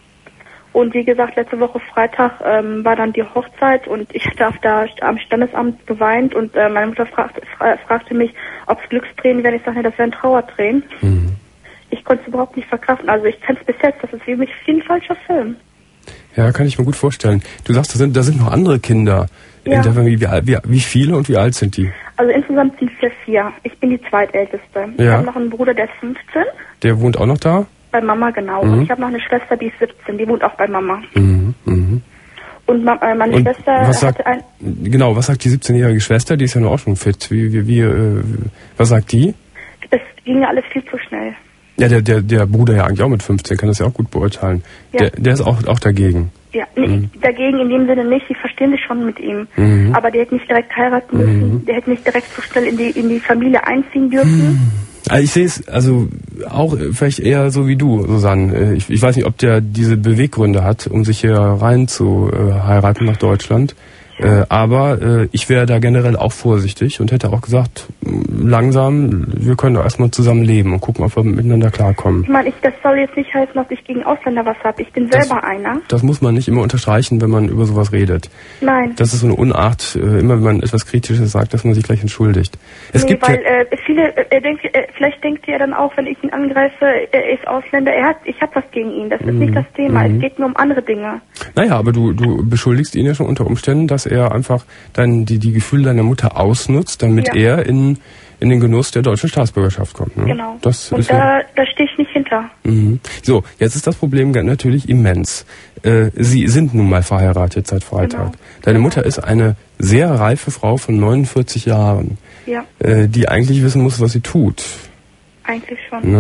Und wie gesagt, letzte Woche Freitag ähm, war dann die Hochzeit und ich hatte da am Standesamt geweint und äh, meine Mutter fragte, fra fragte mich, ob es Glückstränen wären. Ich sagte, das wären Trauertränen. Mhm. Ich konnte es überhaupt nicht verkraften. Also ich kann es bis jetzt, das ist für mich wie ein falscher Film. Ja, kann ich mir gut vorstellen. Du sagst, da sind, da sind noch andere Kinder ja. in der Familie. Wie, wie, wie viele und wie alt sind die? Also insgesamt sind wir vier. Ich bin die zweitälteste. Ja. Ich habe noch einen Bruder, der ist fünfzehn. Der wohnt auch noch da? Bei Mama, genau. Mhm. Und ich habe noch eine Schwester, die ist siebzehn, die wohnt auch bei Mama. Mhm. Mhm. Und ma äh, meine Und Schwester was sagt, hatte ein... Genau, was sagt die siebzehnjährige Schwester? Die ist ja nur auch schon fit. Wie, wie, wie, äh, was sagt die? Das ging ja alles viel zu schnell. Ja, der, der, der Bruder ja eigentlich auch mit fünfzehn, kann das ja auch gut beurteilen. Ja. Der, der ist auch, auch dagegen. Ja, mhm. dagegen in dem Sinne nicht, die verstehen sich schon mit ihm. Mhm. Aber der hätte nicht direkt heiraten müssen, mhm. der hätte nicht direkt so schnell in die, in die Familie einziehen dürfen. Mhm. Also ich sehe es also auch vielleicht eher so wie du, Susanne. Ich, ich weiß nicht, ob der diese Beweggründe hat, um sich hier rein zu äh, heiraten nach Deutschland. Äh, aber äh, ich wäre da generell auch vorsichtig und hätte auch gesagt, langsam, wir können doch erstmal zusammen leben und gucken, ob wir miteinander klarkommen. Ich meine, ich, das soll jetzt nicht heißen, dass ich gegen Ausländer was habe. Ich bin das, selber einer. Das muss man nicht immer unterstreichen, wenn man über sowas redet. Nein. Das ist so eine Unart, äh, immer wenn man etwas Kritisches sagt, dass man sich gleich entschuldigt. Es nee, gibt weil ja, äh, viele, äh, er denkt, äh, vielleicht denkt ihr dann auch, wenn ich ihn angreife, er ist Ausländer, er hat, ich habe was gegen ihn. Das ist mhm. nicht das Thema. Mhm. Es geht nur um andere Dinge. Naja, aber du, du beschuldigst ihn ja schon unter Umständen, dass er einfach dann die, die Gefühle deiner Mutter ausnutzt, damit ja. er in, in den Genuss der deutschen Staatsbürgerschaft kommt. Ne? Genau. Das und ist da, ja, da stehe ich nicht hinter. Mhm. So, jetzt ist das Problem natürlich immens. Äh, Sie sind nun mal verheiratet seit Freitag. Genau. Deine Mutter ist eine sehr reife Frau von neunundvierzig Jahren, ja. äh, die eigentlich wissen muss, was sie tut. Eigentlich schon. Ne?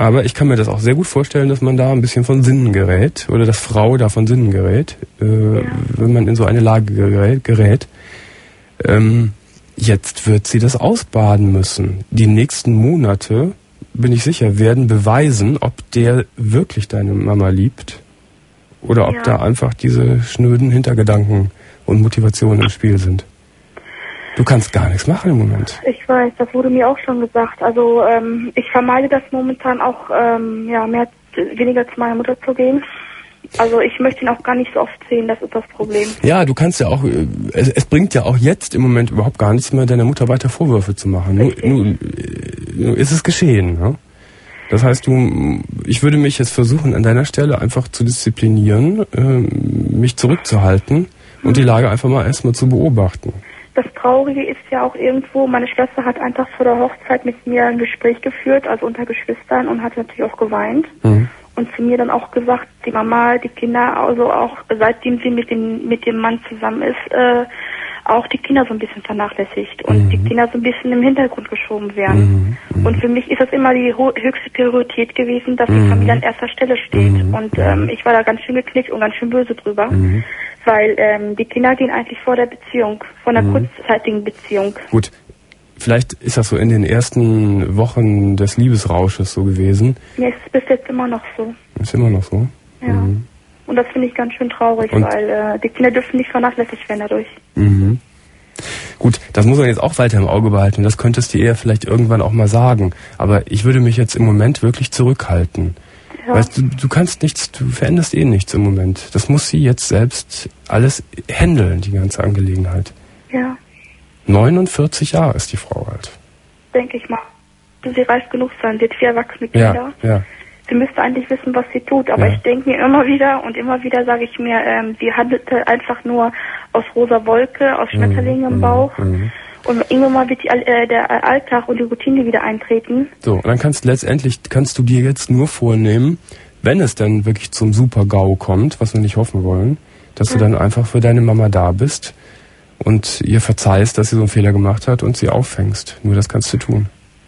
Aber ich kann mir das auch sehr gut vorstellen, dass man da ein bisschen von Sinnen gerät oder dass Frau da von Sinnen gerät, äh, ja. wenn man in so eine Lage gerät. gerät. Ähm, jetzt wird sie das ausbaden müssen. Die nächsten Monate, bin ich sicher, werden beweisen, ob der wirklich deine Mama liebt oder ob ja. da einfach diese schnöden Hintergedanken und Motivationen im Spiel sind. Du kannst gar nichts machen im Moment. Ich weiß, das wurde mir auch schon gesagt. Also ähm, ich vermeide das momentan auch, ähm, ja, mehr, weniger zu meiner Mutter zu gehen. Also ich möchte ihn auch gar nicht so oft sehen, das ist das Problem. Ja, du kannst ja auch, es, es bringt ja auch jetzt im Moment überhaupt gar nichts mehr, deiner Mutter weiter Vorwürfe zu machen. Nur, nur, nur ist es geschehen. Ne? Das heißt, du, ich würde mich jetzt versuchen, an deiner Stelle einfach zu disziplinieren, äh, mich zurückzuhalten und hm. die Lage einfach mal erstmal zu beobachten. Das Traurige ist ja auch irgendwo, meine Schwester hat einfach vor der Hochzeit mit mir ein Gespräch geführt, also unter Geschwistern, und hat natürlich auch geweint. Mhm. Und zu mir dann auch gesagt, die Mama, die Kinder, also auch seitdem sie mit dem, mit dem Mann zusammen ist, äh, auch die Kinder so ein bisschen vernachlässigt und mhm. die Kinder so ein bisschen im Hintergrund geschoben werden. Mhm. Und für mich ist das immer die höchste Priorität gewesen, dass mhm. die Familie an erster Stelle steht. Mhm. Und ähm, ich war da ganz schön geknickt und ganz schön böse drüber. Mhm. Weil ähm, die Kinder gehen eigentlich vor der Beziehung, von der mhm. kurzzeitigen Beziehung. Gut, vielleicht ist das so in den ersten Wochen des Liebesrausches so gewesen. Ja, es ist bis jetzt immer noch so. Ist immer noch so? Ja. Mhm. Und das finde ich ganz schön traurig, und weil äh, die Kinder dürfen nicht vernachlässigt werden dadurch. Mhm. Gut, das muss man jetzt auch weiter im Auge behalten. Das könntest du ihr vielleicht irgendwann auch mal sagen. Aber ich würde mich jetzt im Moment wirklich zurückhalten. Ja. Weißt du, du kannst nichts, du veränderst eh nichts im Moment. Das muss sie jetzt selbst alles handeln, die ganze Angelegenheit. Ja. neunundvierzig Jahre ist die Frau alt. Denke ich mal. Sie reif genug sein, sie hat vier erwachsene Kinder. Ja, ja. Sie müsste eigentlich wissen, was sie tut, aber ja. ich denke mir immer wieder und immer wieder sage ich mir, ähm, sie handelte einfach nur aus rosa Wolke, aus Schmetterlingen mhm. im Bauch. Mhm. Und irgendwann mal wird die, äh, der Alltag und die Routine wieder eintreten. So, und dann kannst letztendlich kannst du dir jetzt nur vornehmen, wenn es dann wirklich zum Super-GAU kommt, was wir nicht hoffen wollen, dass ja. du dann einfach für deine Mama da bist und ihr verzeihst, dass sie so einen Fehler gemacht hat und sie auffängst. Nur das kannst du tun.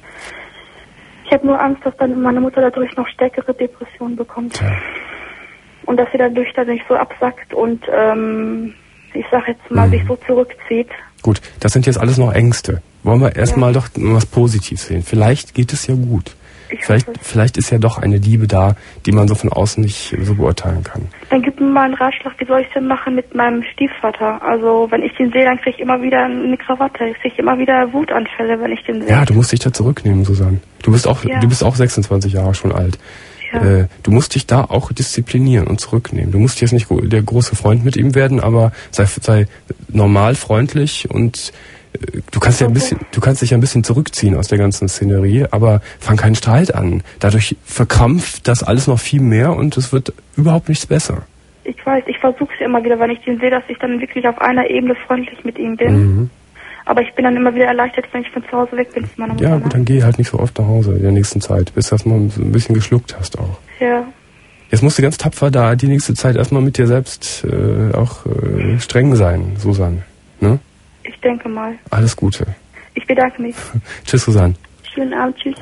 Ich habe nur Angst, dass dann meine Mutter dadurch noch stärkere Depressionen bekommt. Ja. Und dass sie dadurch dadurch so absackt und ähm, ich sag jetzt mal, mhm. sich so zurückzieht. Gut, das sind jetzt alles noch Ängste. Wollen wir erstmal ja. doch was Positives sehen. Vielleicht geht es ja gut. Ich vielleicht, vielleicht ist ja doch eine Liebe da, die man so von außen nicht so beurteilen kann. Dann gib mir mal einen Ratschlag, wie soll ich denn machen mit meinem Stiefvater? Also wenn ich den sehe, dann kriege ich immer wieder eine Krawatte. Ich kriege immer wieder Wutanfälle, wenn ich den sehe. Ja, du musst dich da zurücknehmen, Susanne. Du bist auch, ja. du bist auch sechsundzwanzig Jahre schon alt. Ja. Äh, du musst dich da auch disziplinieren und zurücknehmen. Du musst jetzt nicht der große Freund mit ihm werden, aber sei, sei normal freundlich und äh, du kannst ja ein bisschen, du kannst dich ein bisschen zurückziehen aus der ganzen Szenerie, aber fang keinen Streit an. Dadurch verkrampft das alles noch viel mehr und es wird überhaupt nichts besser. Ich weiß, ich versuche es ja immer wieder, wenn ich den sehe, dass ich dann wirklich auf einer Ebene freundlich mit ihm bin. Mhm. Aber ich bin dann immer wieder erleichtert, wenn ich von zu Hause weg bin zu meiner Mutter. Ja gut, dann geh halt nicht so oft nach Hause in der nächsten Zeit, bis du das mal ein bisschen geschluckt hast auch. Ja. Jetzt musst du ganz tapfer da die nächste Zeit erstmal mit dir selbst äh, auch äh, streng sein, Susanne. Ne? Ich denke mal. Alles Gute. Ich bedanke mich. Tschüss, Susanne. Schönen Abend, tschüss.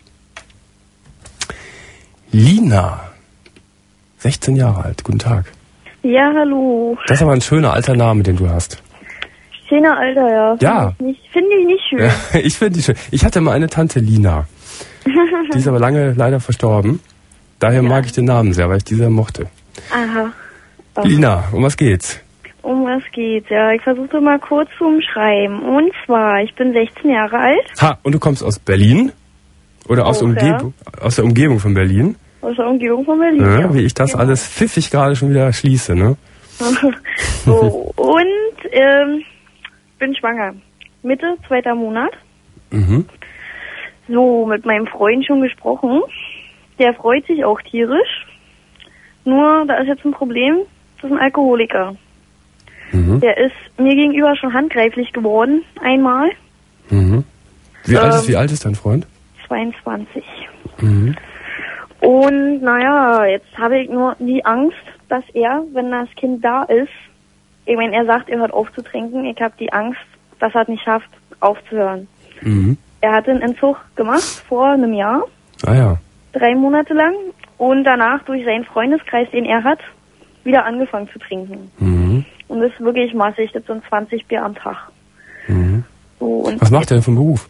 Lina, sechzehn Jahre alt, guten Tag. Ja, hallo. Das ist aber ein schöner alter Name, den du hast. Schöner Alter, ja. Ja. Finde ich, find ich nicht schön. Ja, ich finde die schön. Ich hatte mal eine Tante Lina. Die ist aber lange leider verstorben. Daher ja. mag ich den Namen sehr, weil ich die sehr mochte. Aha. Okay. Lina, um was geht's? Um was geht's, ja. Ich versuche mal kurz zu umschreiben. Und zwar, ich bin sechzehn Jahre alt. Ha, und du kommst aus Berlin? Oder aus, Auch, Umgebung, ja. aus der Umgebung von Berlin? Aus der Umgebung von Berlin, ja. ja. Wie ich das genau. alles pfiffig gerade schon wieder schließe, ne? So, und, ähm, bin schwanger. Mitte, zweiter Monat. Mhm. So, mit meinem Freund schon gesprochen. Der freut sich auch tierisch. Nur, da ist jetzt ein Problem. Das ist ein Alkoholiker. Mhm. Der ist mir gegenüber schon handgreiflich geworden. Einmal. Mhm. Wie, ähm, alt ist, wie alt ist dein Freund? zweiundzwanzig. Mhm. Und, naja, jetzt habe ich nur die Angst, dass er, wenn das Kind da ist, ich meine, er sagt, er hört auf zu trinken. Ich habe die Angst, dass er es nicht schafft, aufzuhören. Mhm. Er hatte einen Entzug gemacht vor einem Jahr. Ah ja. Drei Monate lang. Und danach durch seinen Freundeskreis, den er hat, wieder angefangen zu trinken. Mhm. Und das ist wirklich massig. Das sind zwanzig Bier am Tag. Mhm. So, und was macht er denn für einen Beruf?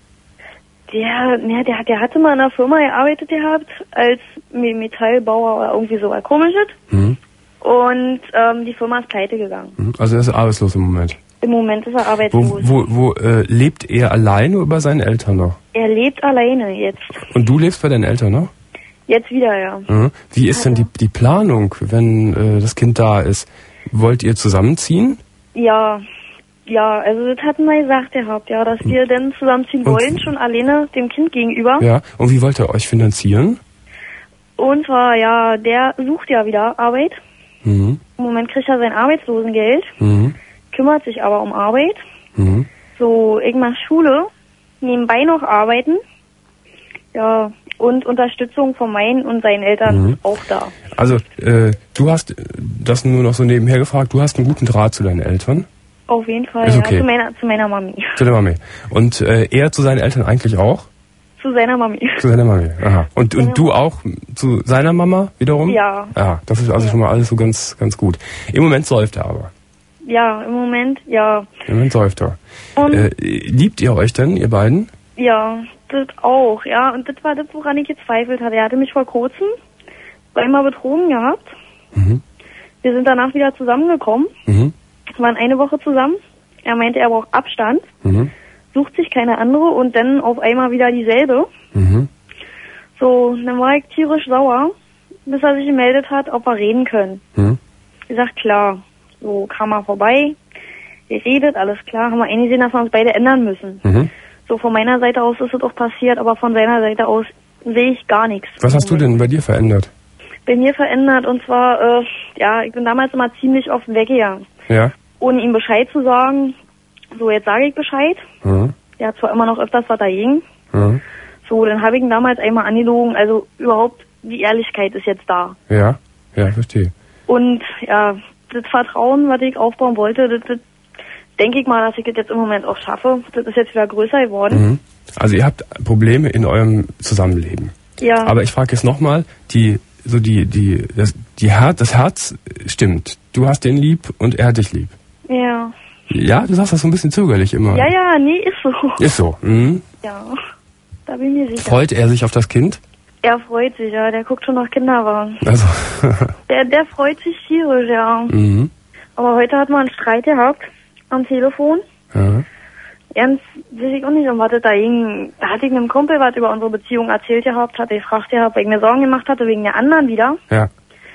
Der, ne, der, der hatte mal in einer Firma gearbeitet gehabt, als Metallbauer oder irgendwie so was Komisches. Mhm. Und ähm, die Firma ist pleite gegangen. Mhm. Also er ist arbeitslos im Moment? Im Moment ist er arbeitslos. Wo, wo, wo äh, lebt er alleine oder bei seinen Eltern noch? Er lebt alleine jetzt. Und du lebst bei deinen Eltern noch? Jetzt wieder, ja. Mhm. Wie ist denn die, die Planung, wenn äh, das Kind da ist? Wollt ihr zusammenziehen? Ja, ja, also das hatten wir gesagt gehabt, ja, dass wir dann zusammenziehen wollen, und, schon alleine dem Kind gegenüber. Ja, und wie wollt ihr euch finanzieren? Und zwar, ja, der sucht ja wieder Arbeit. Mhm. Im Moment kriegt er sein Arbeitslosengeld, mhm. kümmert sich aber um Arbeit. Mhm. So, ich mach Schule, nebenbei noch arbeiten. Ja, und Unterstützung von meinen und seinen Eltern mhm. ist auch da. Also, äh, du hast das nur noch so nebenher gefragt, du hast einen guten Draht zu deinen Eltern? Auf jeden Fall, ist ja, okay. zu meiner, zu meiner Mami. Zu der Mami. Und äh, er zu seinen Eltern eigentlich auch? Zu seiner Mami. Zu seiner Mami, aha. Und, und du auch zu seiner Mama wiederum? Ja. Ja, das ist also ja. schon mal alles so ganz, ganz gut. Im Moment säuft er aber. Ja, im Moment, ja. Im Moment säuft er. Und äh, liebt ihr euch denn, ihr beiden? Ja, das auch, ja. Und das war das, woran ich gezweifelt hatte. Er hatte mich vor kurzem zweimal betrogen gehabt. Mhm. Wir sind danach wieder zusammengekommen. Mhm. Waren eine Woche zusammen. Er meinte, er braucht Abstand. Mhm. Sucht sich keine andere und dann auf einmal wieder dieselbe. Mhm. So, dann war ich tierisch sauer, bis er sich gemeldet hat, ob wir reden können. Mhm. Ich sag, klar. So, kam er vorbei. Wir redet, alles klar. Haben wir eingesehen, dass wir uns beide ändern müssen. Mhm. So, von meiner Seite aus ist es auch passiert, aber von seiner Seite aus sehe ich gar nichts. Was hast du denn bei dir verändert? Bei mir verändert, und zwar, äh, ja, ich bin damals immer ziemlich oft weggegangen. Ja. Ohne ihm Bescheid zu sagen. So, jetzt sage ich Bescheid. Mhm. Der hat zwar immer noch öfters was dagegen. Mhm. So, dann habe ich ihn damals einmal angelogen. Also überhaupt, die Ehrlichkeit ist jetzt da. Ja, ja, verstehe. Und ja, das Vertrauen, was ich aufbauen wollte, das, das denke ich mal, dass ich das jetzt im Moment auch schaffe. Das ist jetzt wieder größer geworden. Mhm. Also ihr habt Probleme in eurem Zusammenleben. Ja. Aber ich frage jetzt nochmal, die, so die, die, das, die Her- das Herz stimmt. Du hast den lieb und er hat dich lieb. Ja. Ja, du sagst das so ein bisschen zögerlich immer. Ja, ja, nee, ist so. Ist so. Mhm. Ja, da bin ich mir sicher. Freut er sich auf das Kind? Er freut sich, ja. Der guckt schon nach Kinderwagen. Also. der, der freut sich tierisch, ja. Mhm. Aber heute hat man einen Streit gehabt am Telefon. Ja. Ernst, weiß ich auch nicht, um was das da ging. Da hatte ich einem Kumpel was über unsere Beziehung erzählt gehabt, hatte gefragt gehabt, weil ich mir Sorgen gemacht hatte wegen der anderen wieder. Ja.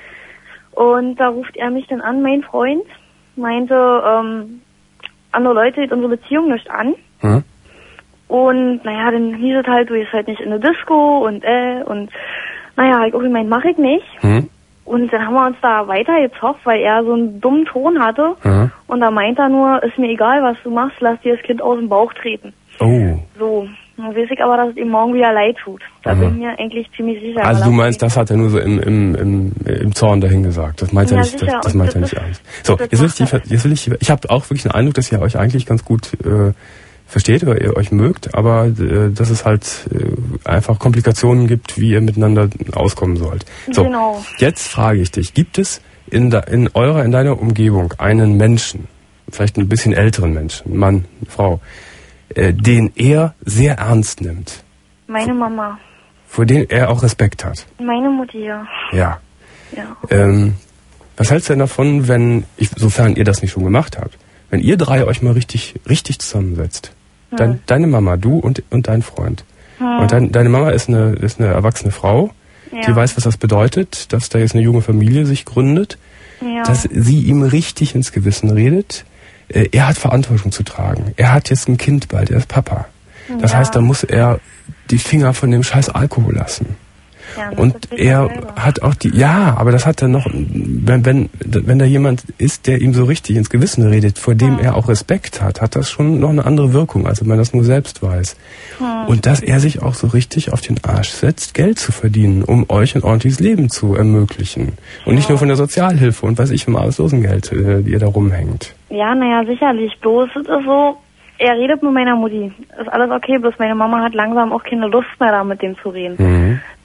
Und da ruft er mich dann an, mein Freund, meinte, ähm, andere Leute geht unsere Beziehung nicht an. Mhm. Und naja, dann hieß es halt, du gehst halt nicht in eine Disco und äh, und naja, ich auch gemeint, mach ich nicht. Mhm. Und dann haben wir uns da weitergezofft, weil er so einen dummen Ton hatte. Mhm. Und da meint er nur, ist mir egal, was du machst, lass dir das Kind aus dem Bauch treten. Oh. So, dann weiß ich aber, dass es ihm morgen wieder leid tut. Da Mhm. bin ich mir eigentlich ziemlich sicher. Also du meinst, das hat er nur so im, im, im, im Zorn dahin gesagt. Das meint Ja, er nicht, sicher. das, das Und meint er das nicht ist- ernst. So, das jetzt will ich, macht die, jetzt will ich, ich habe auch wirklich den Eindruck, dass ihr euch eigentlich ganz gut äh, versteht oder ihr euch mögt, aber äh, dass es halt äh, einfach Komplikationen gibt, wie ihr miteinander auskommen sollt. So, Genau. jetzt frage ich dich, gibt es in, da, in eurer, in deiner Umgebung einen Menschen, vielleicht ein bisschen älteren Menschen, Mann, Frau, äh, den er sehr ernst nimmt, Meine Mama, vor dem er auch Respekt hat? meine Mutti, ja. Ja. Ja. Ähm, was hältst du denn davon, wenn, ich, sofern ihr das nicht schon gemacht habt, wenn ihr drei euch mal richtig, richtig zusammensetzt? Hm. Dein, deine Mama, du und, und dein Freund. Hm. Und dein, deine Mama ist eine, ist eine erwachsene Frau, Ja. die weiß, was das bedeutet, dass da jetzt eine junge Familie sich gründet, Ja. dass sie ihm richtig ins Gewissen redet. Äh, er hat Verantwortung zu tragen. Er hat jetzt ein Kind bald, er ist Papa. Das Ja. heißt, da muss er die Finger von dem scheiß Alkohol lassen. Ja, das Und ist sicher er selber. hat auch die, ja, aber das hat er noch, wenn, wenn, wenn da jemand ist, der ihm so richtig ins Gewissen redet, vor dem Hm. er auch Respekt hat, hat das schon noch eine andere Wirkung, als wenn man das nur selbst weiß. Hm. Und dass er sich auch so richtig auf den Arsch setzt, Geld zu verdienen, um euch ein ordentliches Leben zu ermöglichen. Und nicht nur von der Sozialhilfe und weiß ich, vom Arbeitslosengeld, äh, die ihr da rumhängt. Ja, naja, sicherlich. Bloß es ist so, er redet mit meiner Mutti. Ist alles okay, bloß meine Mama hat langsam auch keine Lust mehr, da mit dem zu reden. Mhm.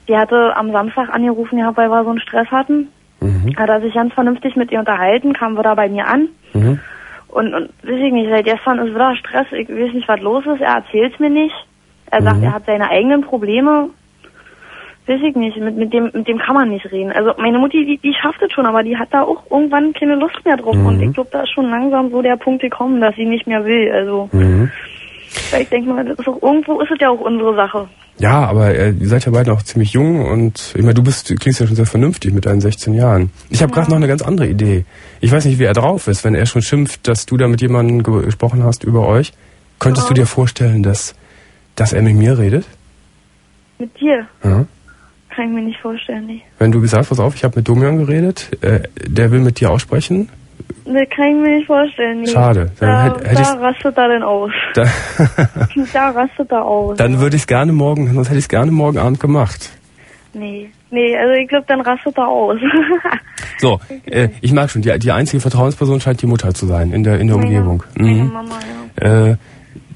Die hatte am Samstag angerufen, ja, weil wir so einen Stress hatten. Mhm. Hat er sich ganz vernünftig mit ihr unterhalten, kam wieder bei mir an. Mhm. Und, und weiß ich nicht, seit gestern ist wieder Stress, ich weiß nicht, was los ist, er erzählt's mir nicht. Er sagt, mhm. er hat seine eigenen Probleme. Weiß ich nicht, mit, mit dem mit dem kann man nicht reden. Also meine Mutti, die, die schafft es schon, aber die hat da auch irgendwann keine Lust mehr drauf. Mhm. Und ich glaube, da ist schon langsam so der Punkt gekommen, dass sie nicht mehr will. Also mhm. ich denke mal, das ist auch, irgendwo ist es ja auch unsere Sache. Ja, aber äh, ihr seid ja beide noch ziemlich jung und ich meine, du bist, du klingst ja schon sehr vernünftig mit deinen sechzehn Jahren. Ich habe ja. gerade noch eine ganz andere Idee. Ich weiß nicht, wie er drauf ist, wenn er schon schimpft, dass du da mit jemandem ge- gesprochen hast über euch. Könntest ja. du dir vorstellen, dass, dass er mit mir redet? Mit dir? Ja. Kann ich mir nicht vorstellen, nicht. Wenn du gesagt hast, pass auf, ich habe mit Domian geredet, äh, der will mit dir auch sprechen? Das kann ich mir nicht vorstellen, nicht. Schade. Dann da, hätt, hätt da rastet er denn aus. Da, da rastet er aus. Dann ja. würde ich es gerne morgen, sonst hätte ich es gerne morgen Abend gemacht. Nee, nee, also ich glaube, dann rastet er aus. So, okay. äh, ich mag schon, die, die einzige Vertrauensperson scheint die Mutter zu sein in der, in der meine, Umgebung. Meine mhm. Mama, ja. Äh,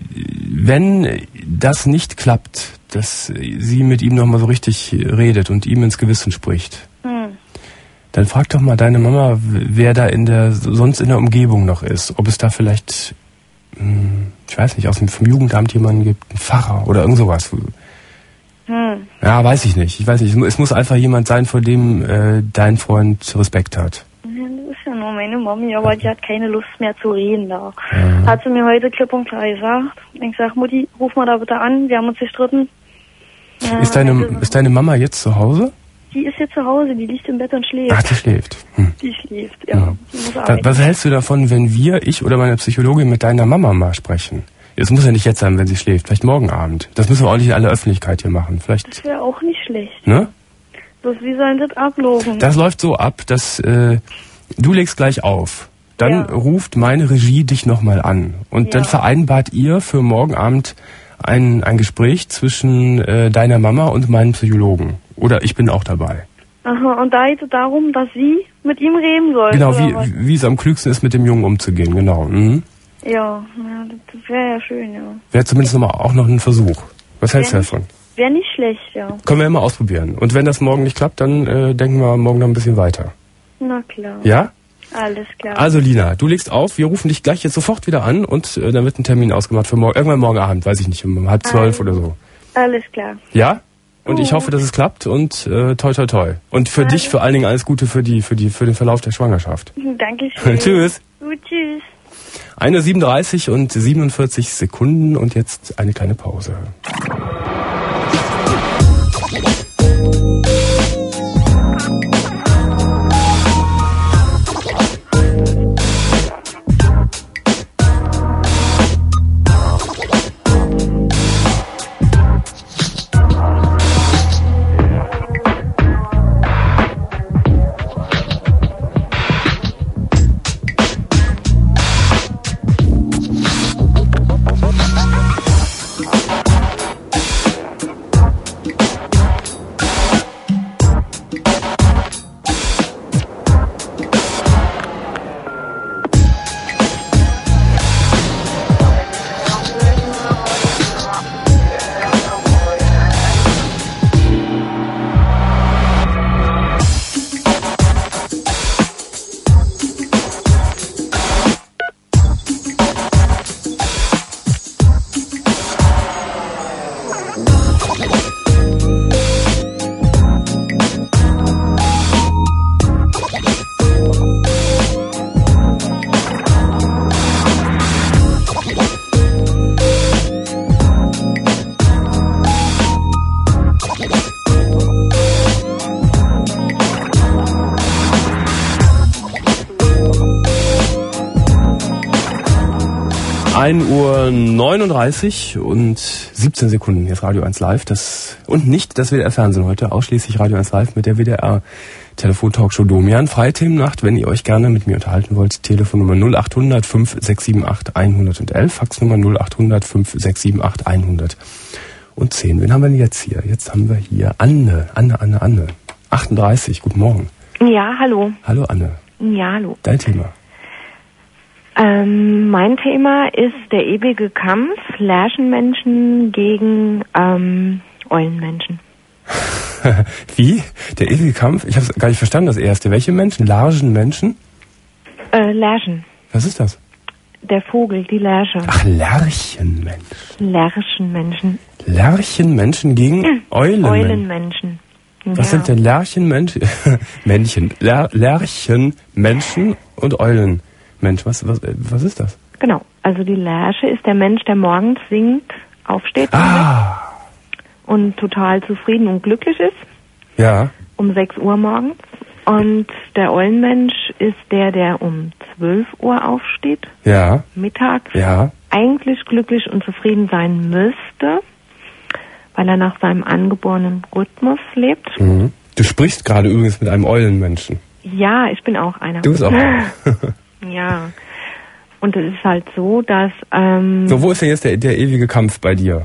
wenn das nicht klappt, dass sie mit ihm nochmal so richtig redet und ihm ins Gewissen spricht, hm. dann frag doch mal deine Mama, wer da in der sonst in der Umgebung noch ist. Ob es da vielleicht, ich weiß nicht, aus dem vom Jugendamt jemanden gibt, einen Pfarrer oder irgend sowas. Hm. Ja, weiß ich nicht. Ich weiß nicht. Es muss einfach jemand sein, vor dem äh, dein Freund Respekt hat. Ja, das ist ja nur meine Mami, aber die hat keine Lust mehr zu reden da. Ja. Hat sie mir heute klipp und klar gesagt. Ich sag, Mutti, ruf mal da bitte an, wir haben uns gestritten. Ja, ist, deine, ist deine Mama jetzt zu Hause? Die ist jetzt zu Hause, die liegt im Bett und schläft. Ach, die schläft. Hm. Die schläft, ja. ja. Die muss da, was hältst du davon, wenn wir, ich oder meine Psychologin mit deiner Mama mal sprechen? Es muss ja nicht jetzt sein, wenn sie schläft, vielleicht morgen Abend. Das müssen wir auch nicht in aller Öffentlichkeit hier machen. Vielleicht. Das wäre auch nicht schlecht. Ne? Bloß wie sollen das ablaufen? Das läuft so ab, dass äh, du legst gleich auf. Dann ja. ruft meine Regie dich nochmal an. Und ja. dann vereinbart ihr für morgen Abend ein, ein Gespräch zwischen äh, deiner Mama und meinem Psychologen. Oder ich bin auch dabei. Aha, und da geht es darum, dass sie mit ihm reden soll. Genau, wie, wie es am klügsten ist, mit dem Jungen umzugehen, genau. Mhm. Ja, ja, das wäre ja schön, ja. Wäre zumindest noch mal auch noch ein Versuch. Was hältst du davon? Wäre nicht schlecht, ja. Können wir immer ausprobieren. Und wenn das morgen nicht klappt, dann äh, denken wir morgen noch ein bisschen weiter. Na klar. Ja? Alles klar. Also Lina, du legst auf, wir rufen dich gleich jetzt sofort wieder an und äh, dann wird ein Termin ausgemacht für morgen, irgendwann morgen Abend, weiß ich nicht, um halb zwölf oder so. Alles klar. Ja? Und ich hoffe, dass es klappt und äh, toi toi toi. Und für also. dich vor allen Dingen alles Gute für die für die für den Verlauf der Schwangerschaft. Dankeschön. Tschüss. Gut, tschüss. eine Uhr siebenunddreißig und siebenundvierzig Sekunden und jetzt eine kleine Pause. ein Uhr neununddreißig und siebzehn Sekunden. Hier ist Radio eins Live. Das, und nicht das W D R-Fernsehen heute, ausschließlich Radio eins Live mit der W D R-Telefon-Talkshow Domian. Freie Themennacht, wenn ihr euch gerne mit mir unterhalten wollt. Telefonnummer null acht hundert fünf sechs sieben acht hundertelf, Faxnummer null acht hundert fünf sechs sieben acht hundertzehn. Wen haben wir denn jetzt hier? Jetzt haben wir hier Anne, Anne, Anne, Anne. achtunddreißig, guten Morgen. Ja, hallo. Hallo Anne. Ja, hallo. Dein Thema? Ähm, mein Thema ist der ewige Kampf Lerchenmenschen gegen ähm, Eulenmenschen. Wie? Der ewige Kampf? Ich habe es gar nicht verstanden, das erste. Welche Menschen? Largen Menschen? Äh, Lerchen. Was ist das? Der Vogel, die Lerche. Ach, Lerchenmenschen. Lerchenmenschen. Lerchenmenschen gegen Hm. Eulenmenschen. Eulenmenschen. Was ja. sind denn Lerchenmenschen? Männchen. Ler Lerchenmenschen und Eulenmensch. Was, was, was ist das? Genau. Also die Lerche ist der Mensch, der morgens singt, aufsteht Ah. und total zufrieden und glücklich ist. Ja. Um sechs Uhr morgens. Und der Eulenmensch ist der, der um zwölf Uhr aufsteht. Ja. Mittags. Ja. Eigentlich glücklich und zufrieden sein müsste, weil er nach seinem angeborenen Rhythmus lebt. Mhm. Du sprichst gerade übrigens mit einem Eulenmenschen. Ja, ich bin auch einer. Du bist auch einer. Ja. Und es ist halt so, dass... Ähm, so, wo ist denn jetzt der, der ewige Kampf bei dir?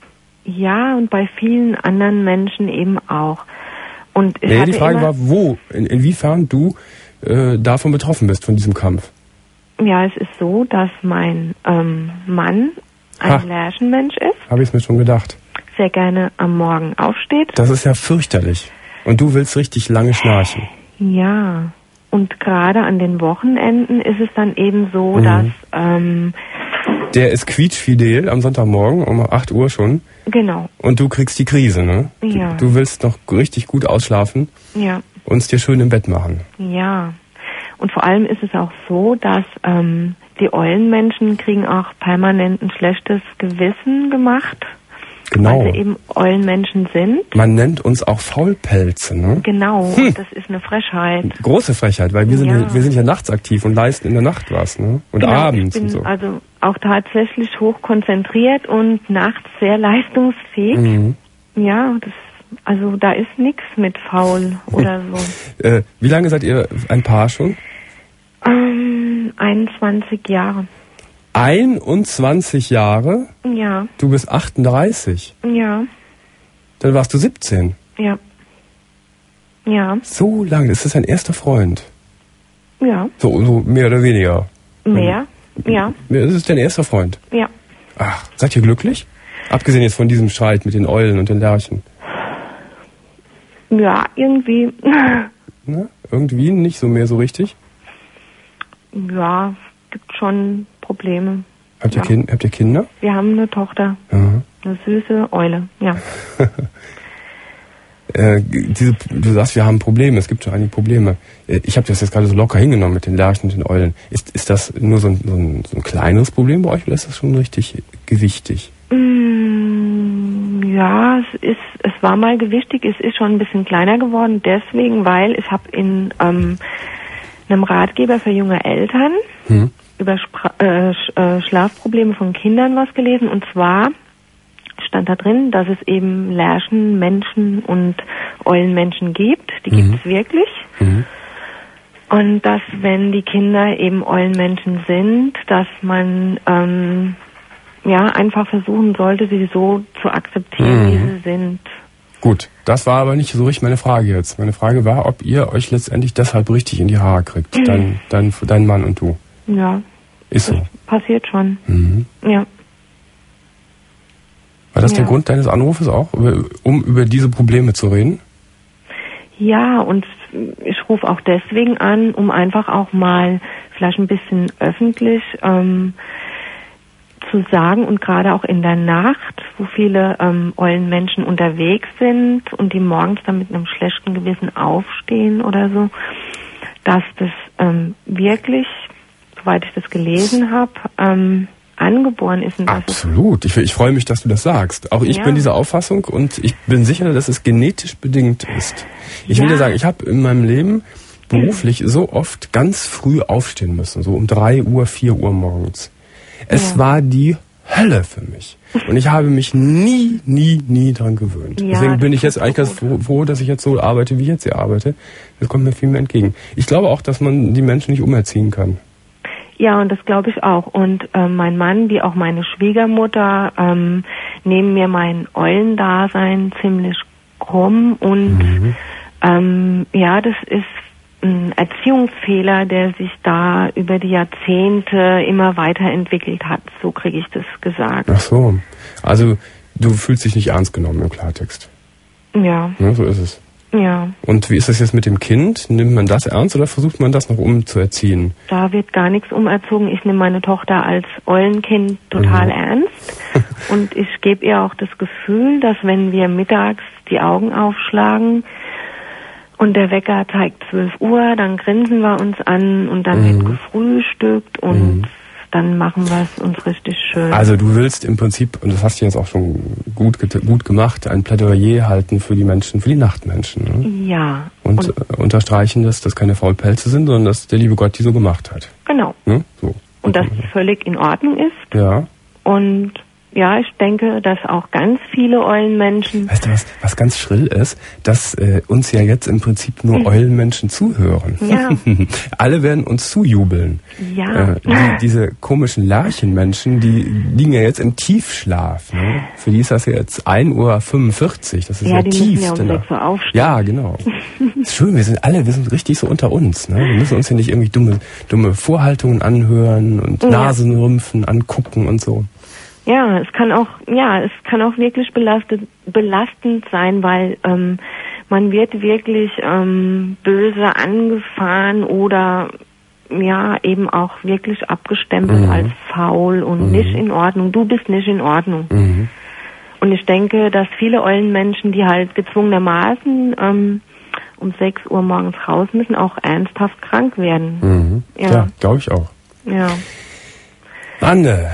Ja, und bei vielen anderen Menschen eben auch. Und ich nee, hatte die Frage immer, war, wo, in, inwiefern du äh, davon betroffen bist, von diesem Kampf. Ja, es ist so, dass mein ähm, Mann ein Ha. Lerchenmensch ist, Habe ich mir schon gedacht. sehr gerne am Morgen aufsteht. Das ist ja fürchterlich. Und du willst richtig lange schnarchen. Ja, und gerade an den Wochenenden ist es dann eben so, Mhm. dass, ähm, Der ist quietschfidel am Sonntagmorgen um acht Uhr schon. genau, Und du kriegst die Krise, ne? Ja. Du, du willst noch richtig gut ausschlafen ja, und es dir schön im Bett machen. ja. Und vor allem ist es auch so, dass ähm, die Eulenmenschen kriegen auch permanent ein schlechtes Gewissen gemacht, Genau. weil sie eben Eulenmenschen sind. Man nennt uns auch Faulpelze, ne? Genau, Hm. das ist eine Frechheit. Große Frechheit, weil wir sind ja. Ja. wir sind ja nachts aktiv und leisten in der Nacht was, ne? Und Genau, abends ich bin und so. also auch tatsächlich hoch konzentriert und nachts sehr leistungsfähig. Mhm. Ja, das, also da ist nichts mit faul oder so. Äh, wie lange seid ihr ein Paar schon? Ähm, einundzwanzig Jahre. einundzwanzig Jahre? Ja, Du bist achtunddreißig. ja, Dann warst du siebzehn. ja. Ja, So lange. Ist das dein erster Freund? ja. So, so mehr oder weniger. Mehr? Ja, Das ist dein erster Freund. ja. Ach, seid ihr glücklich? Abgesehen jetzt von diesem Streit mit den Eulen und den Lerchen. Ja, irgendwie. Ne? Irgendwie nicht so mehr so richtig? Ja, es gibt schon Probleme. Habt ihr, Ja. kind, habt ihr Kinder? Wir haben eine Tochter, Ja. eine süße Eule, ja. Äh, diese, du sagst, wir haben Probleme. Es gibt schon einige Probleme. Äh, Ich habe das jetzt gerade so locker hingenommen mit den Lerchen und den Eulen. Ist, ist das nur so ein, so, ein, so ein kleineres Problem bei euch oder ist das schon richtig gewichtig? Mm, ja, es ist, es war mal gewichtig, es ist schon ein bisschen kleiner geworden, deswegen, weil ich habe in ähm, einem Ratgeber für junge Eltern Hm? über Spra äh, Sch äh, Schlafprobleme von Kindern was gelesen, und zwar stand da drin, dass es eben Lerchen, Menschen und Eulenmenschen gibt. Die Mhm. gibt es wirklich. Mhm. Und dass, wenn die Kinder eben Eulenmenschen sind, dass man ähm, ja einfach versuchen sollte, sie so zu akzeptieren, Mhm. wie sie sind. Gut, das war aber nicht so richtig meine Frage jetzt. Meine Frage war, ob ihr euch letztendlich deshalb richtig in die Haare kriegt. Mhm. Dein, dein, dein Mann und du. Ja, Ist so. passiert schon. Mhm. Ja. War das Ja. der Grund deines Anrufes auch, um über diese Probleme zu reden? Ja, und ich rufe auch deswegen an, um einfach auch mal vielleicht ein bisschen öffentlich ähm, zu sagen, und gerade auch in der Nacht, wo viele ähm, Eulenmenschen unterwegs sind und die morgens dann mit einem schlechten Gewissen aufstehen oder so, dass das ähm, wirklich, soweit ich das gelesen habe, ähm, angeboren ist. Und dass Absolut. Ich, ich freue mich, dass du das sagst. Auch ich Ja. bin dieser Auffassung und ich bin sicher, dass es genetisch bedingt ist. Ich Ja. will dir sagen, ich habe in meinem Leben beruflich so oft ganz früh aufstehen müssen, so um drei Uhr, vier Uhr morgens. Es Ja. war die Hölle für mich. Und ich habe mich nie, nie, nie dran gewöhnt. Ja, Deswegen bin das ich jetzt tut eigentlich ganz gut. froh, froh, dass ich jetzt so arbeite, wie ich jetzt hier arbeite. Das kommt mir viel mehr entgegen. Ich glaube auch, dass man die Menschen nicht umerziehen kann. Ja, und das glaube ich auch. Und äh, mein Mann, wie auch meine Schwiegermutter, ähm, nehmen mir mein Eulendasein ziemlich krumm. Und Mhm. ähm, ja, das ist ein Erziehungsfehler, der sich da über die Jahrzehnte immer weiterentwickelt hat. So kriege ich das gesagt. Ach so. Also du fühlst dich nicht ernst genommen im Klartext. Ja. Ja, so ist es. Ja. Und wie ist das jetzt mit dem Kind? Nimmt man das ernst oder versucht man das noch umzuerziehen? Da wird gar nichts umerzogen. Ich nehme meine Tochter als Eulenkind total mhm. ernst. Und ich gebe ihr auch das Gefühl, dass wenn wir mittags die Augen aufschlagen und der Wecker zeigt zwölf Uhr, dann grinsen wir uns an und dann mhm. wird gefrühstückt und mhm. dann machen wir es uns richtig schön. Also du willst im Prinzip, und das hast du jetzt auch schon gut, gut gemacht, ein Plädoyer halten für die Menschen, für die Nachtmenschen. Ne? Ja. Und, und äh, unterstreichen, dass das keine Faulpelze sind, sondern dass der liebe Gott die so gemacht hat. Genau. Ne? So. Und dass es völlig in Ordnung ist. Ja. Und ja, ich denke, dass auch ganz viele Eulenmenschen... Weißt du, was, was ganz schrill ist? Dass äh, uns ja jetzt im Prinzip nur Eulenmenschen zuhören. Ja. Alle werden uns zujubeln. Ja. Äh, die, diese komischen Lerchenmenschen, die liegen ja jetzt im Tiefschlaf. Ne? Für die ist das ja jetzt ein Uhr fünfundvierzig. Das ist ja, ja die tief. Müssen ja um sechs Uhr aufstehen. Ja, genau. Ist schön, wir sind alle, wir sind richtig so unter uns. Ne? Wir müssen uns hier nicht irgendwie dumme, dumme Vorhaltungen anhören und ja. Nasenrümpfen angucken und so. Ja, es kann auch, ja, es kann auch wirklich belastet, belastend sein, weil ähm, man wird wirklich ähm, böse angefahren oder ja eben auch wirklich abgestempelt mhm. als faul und mhm. nicht in Ordnung. Du bist nicht in Ordnung. Mhm. Und ich denke, dass viele Eulenmenschen, die halt gezwungenermaßen ähm, um sechs Uhr morgens raus müssen, auch ernsthaft krank werden. Mhm. Ja, ja glaube ich auch. Ja. Anne.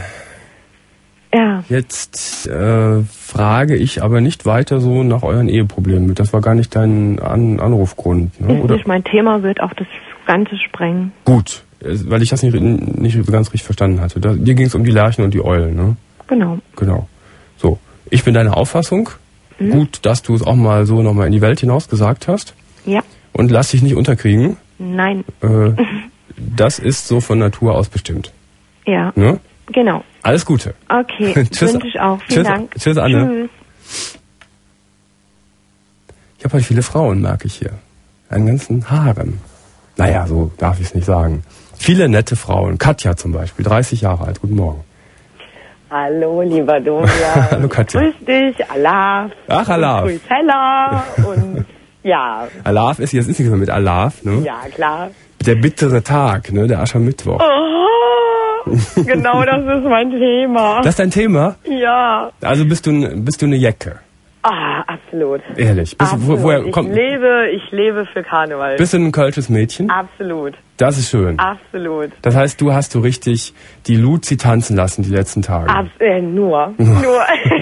Ja. Jetzt äh, frage ich aber nicht weiter so nach euren Eheproblemen. Das war gar nicht dein An- Anrufgrund. Ne? Ist Oder? Nicht mein Thema, wird auch das Ganze sprengen. Gut, weil ich das nicht, nicht ganz richtig verstanden hatte. Da, dir ging es um die Lerchen und die Eulen, ne? Genau. Genau. So, ich bin deiner Auffassung. Mhm. Gut, dass du es auch mal so nochmal in die Welt hinaus gesagt hast. Ja. Und lass dich nicht unterkriegen. Nein. Äh, das ist so von Natur aus bestimmt. Ja. Ne? Genau. Alles Gute. Okay, wünsche ich auch. Vielen tschüss, Dank. Tschüss, Anne. Tschüss. Ich habe heute viele Frauen, merke ich hier. Einen ganzen Harem. Naja, so darf ich es nicht sagen. Viele nette Frauen. Katja zum Beispiel, dreißig Jahre alt. Guten Morgen. Hallo, lieber Domian. Hallo, Katja. Grüß dich, Alaf. Ach, Alaf. Grüß Hella. Und ja. Alaf ist jetzt ist nicht so mit Alaf, ne? Ja, klar. Der bittere Tag, ne? Der Aschermittwoch. Oh, genau, das ist mein Thema. Das ist dein Thema? Ja. Also bist du, bist du eine Jecke? Ah, absolut. Ehrlich? Bist absolut. Du, wo, woher, komm, ich lebe, ich lebe für Karneval. Bist du ein kölsches Mädchen? Absolut. Das ist schön. Absolut. Das heißt, du hast so richtig die Luzi tanzen lassen die letzten Tage. Abs äh, nur. nur.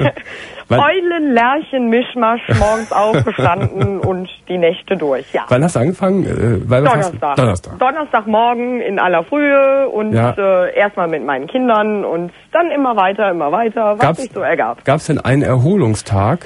Eulen, Lerchen, Mischmasch, morgens aufgestanden und die Nächte durch, ja. Wann hast du angefangen? Äh, weil Donnerstag. Donnerstag. Donnerstagmorgen in aller Frühe und ja. äh, erstmal mit meinen Kindern und dann immer weiter, immer weiter, was gab's, sich so ergab. Gab es denn einen Erholungstag?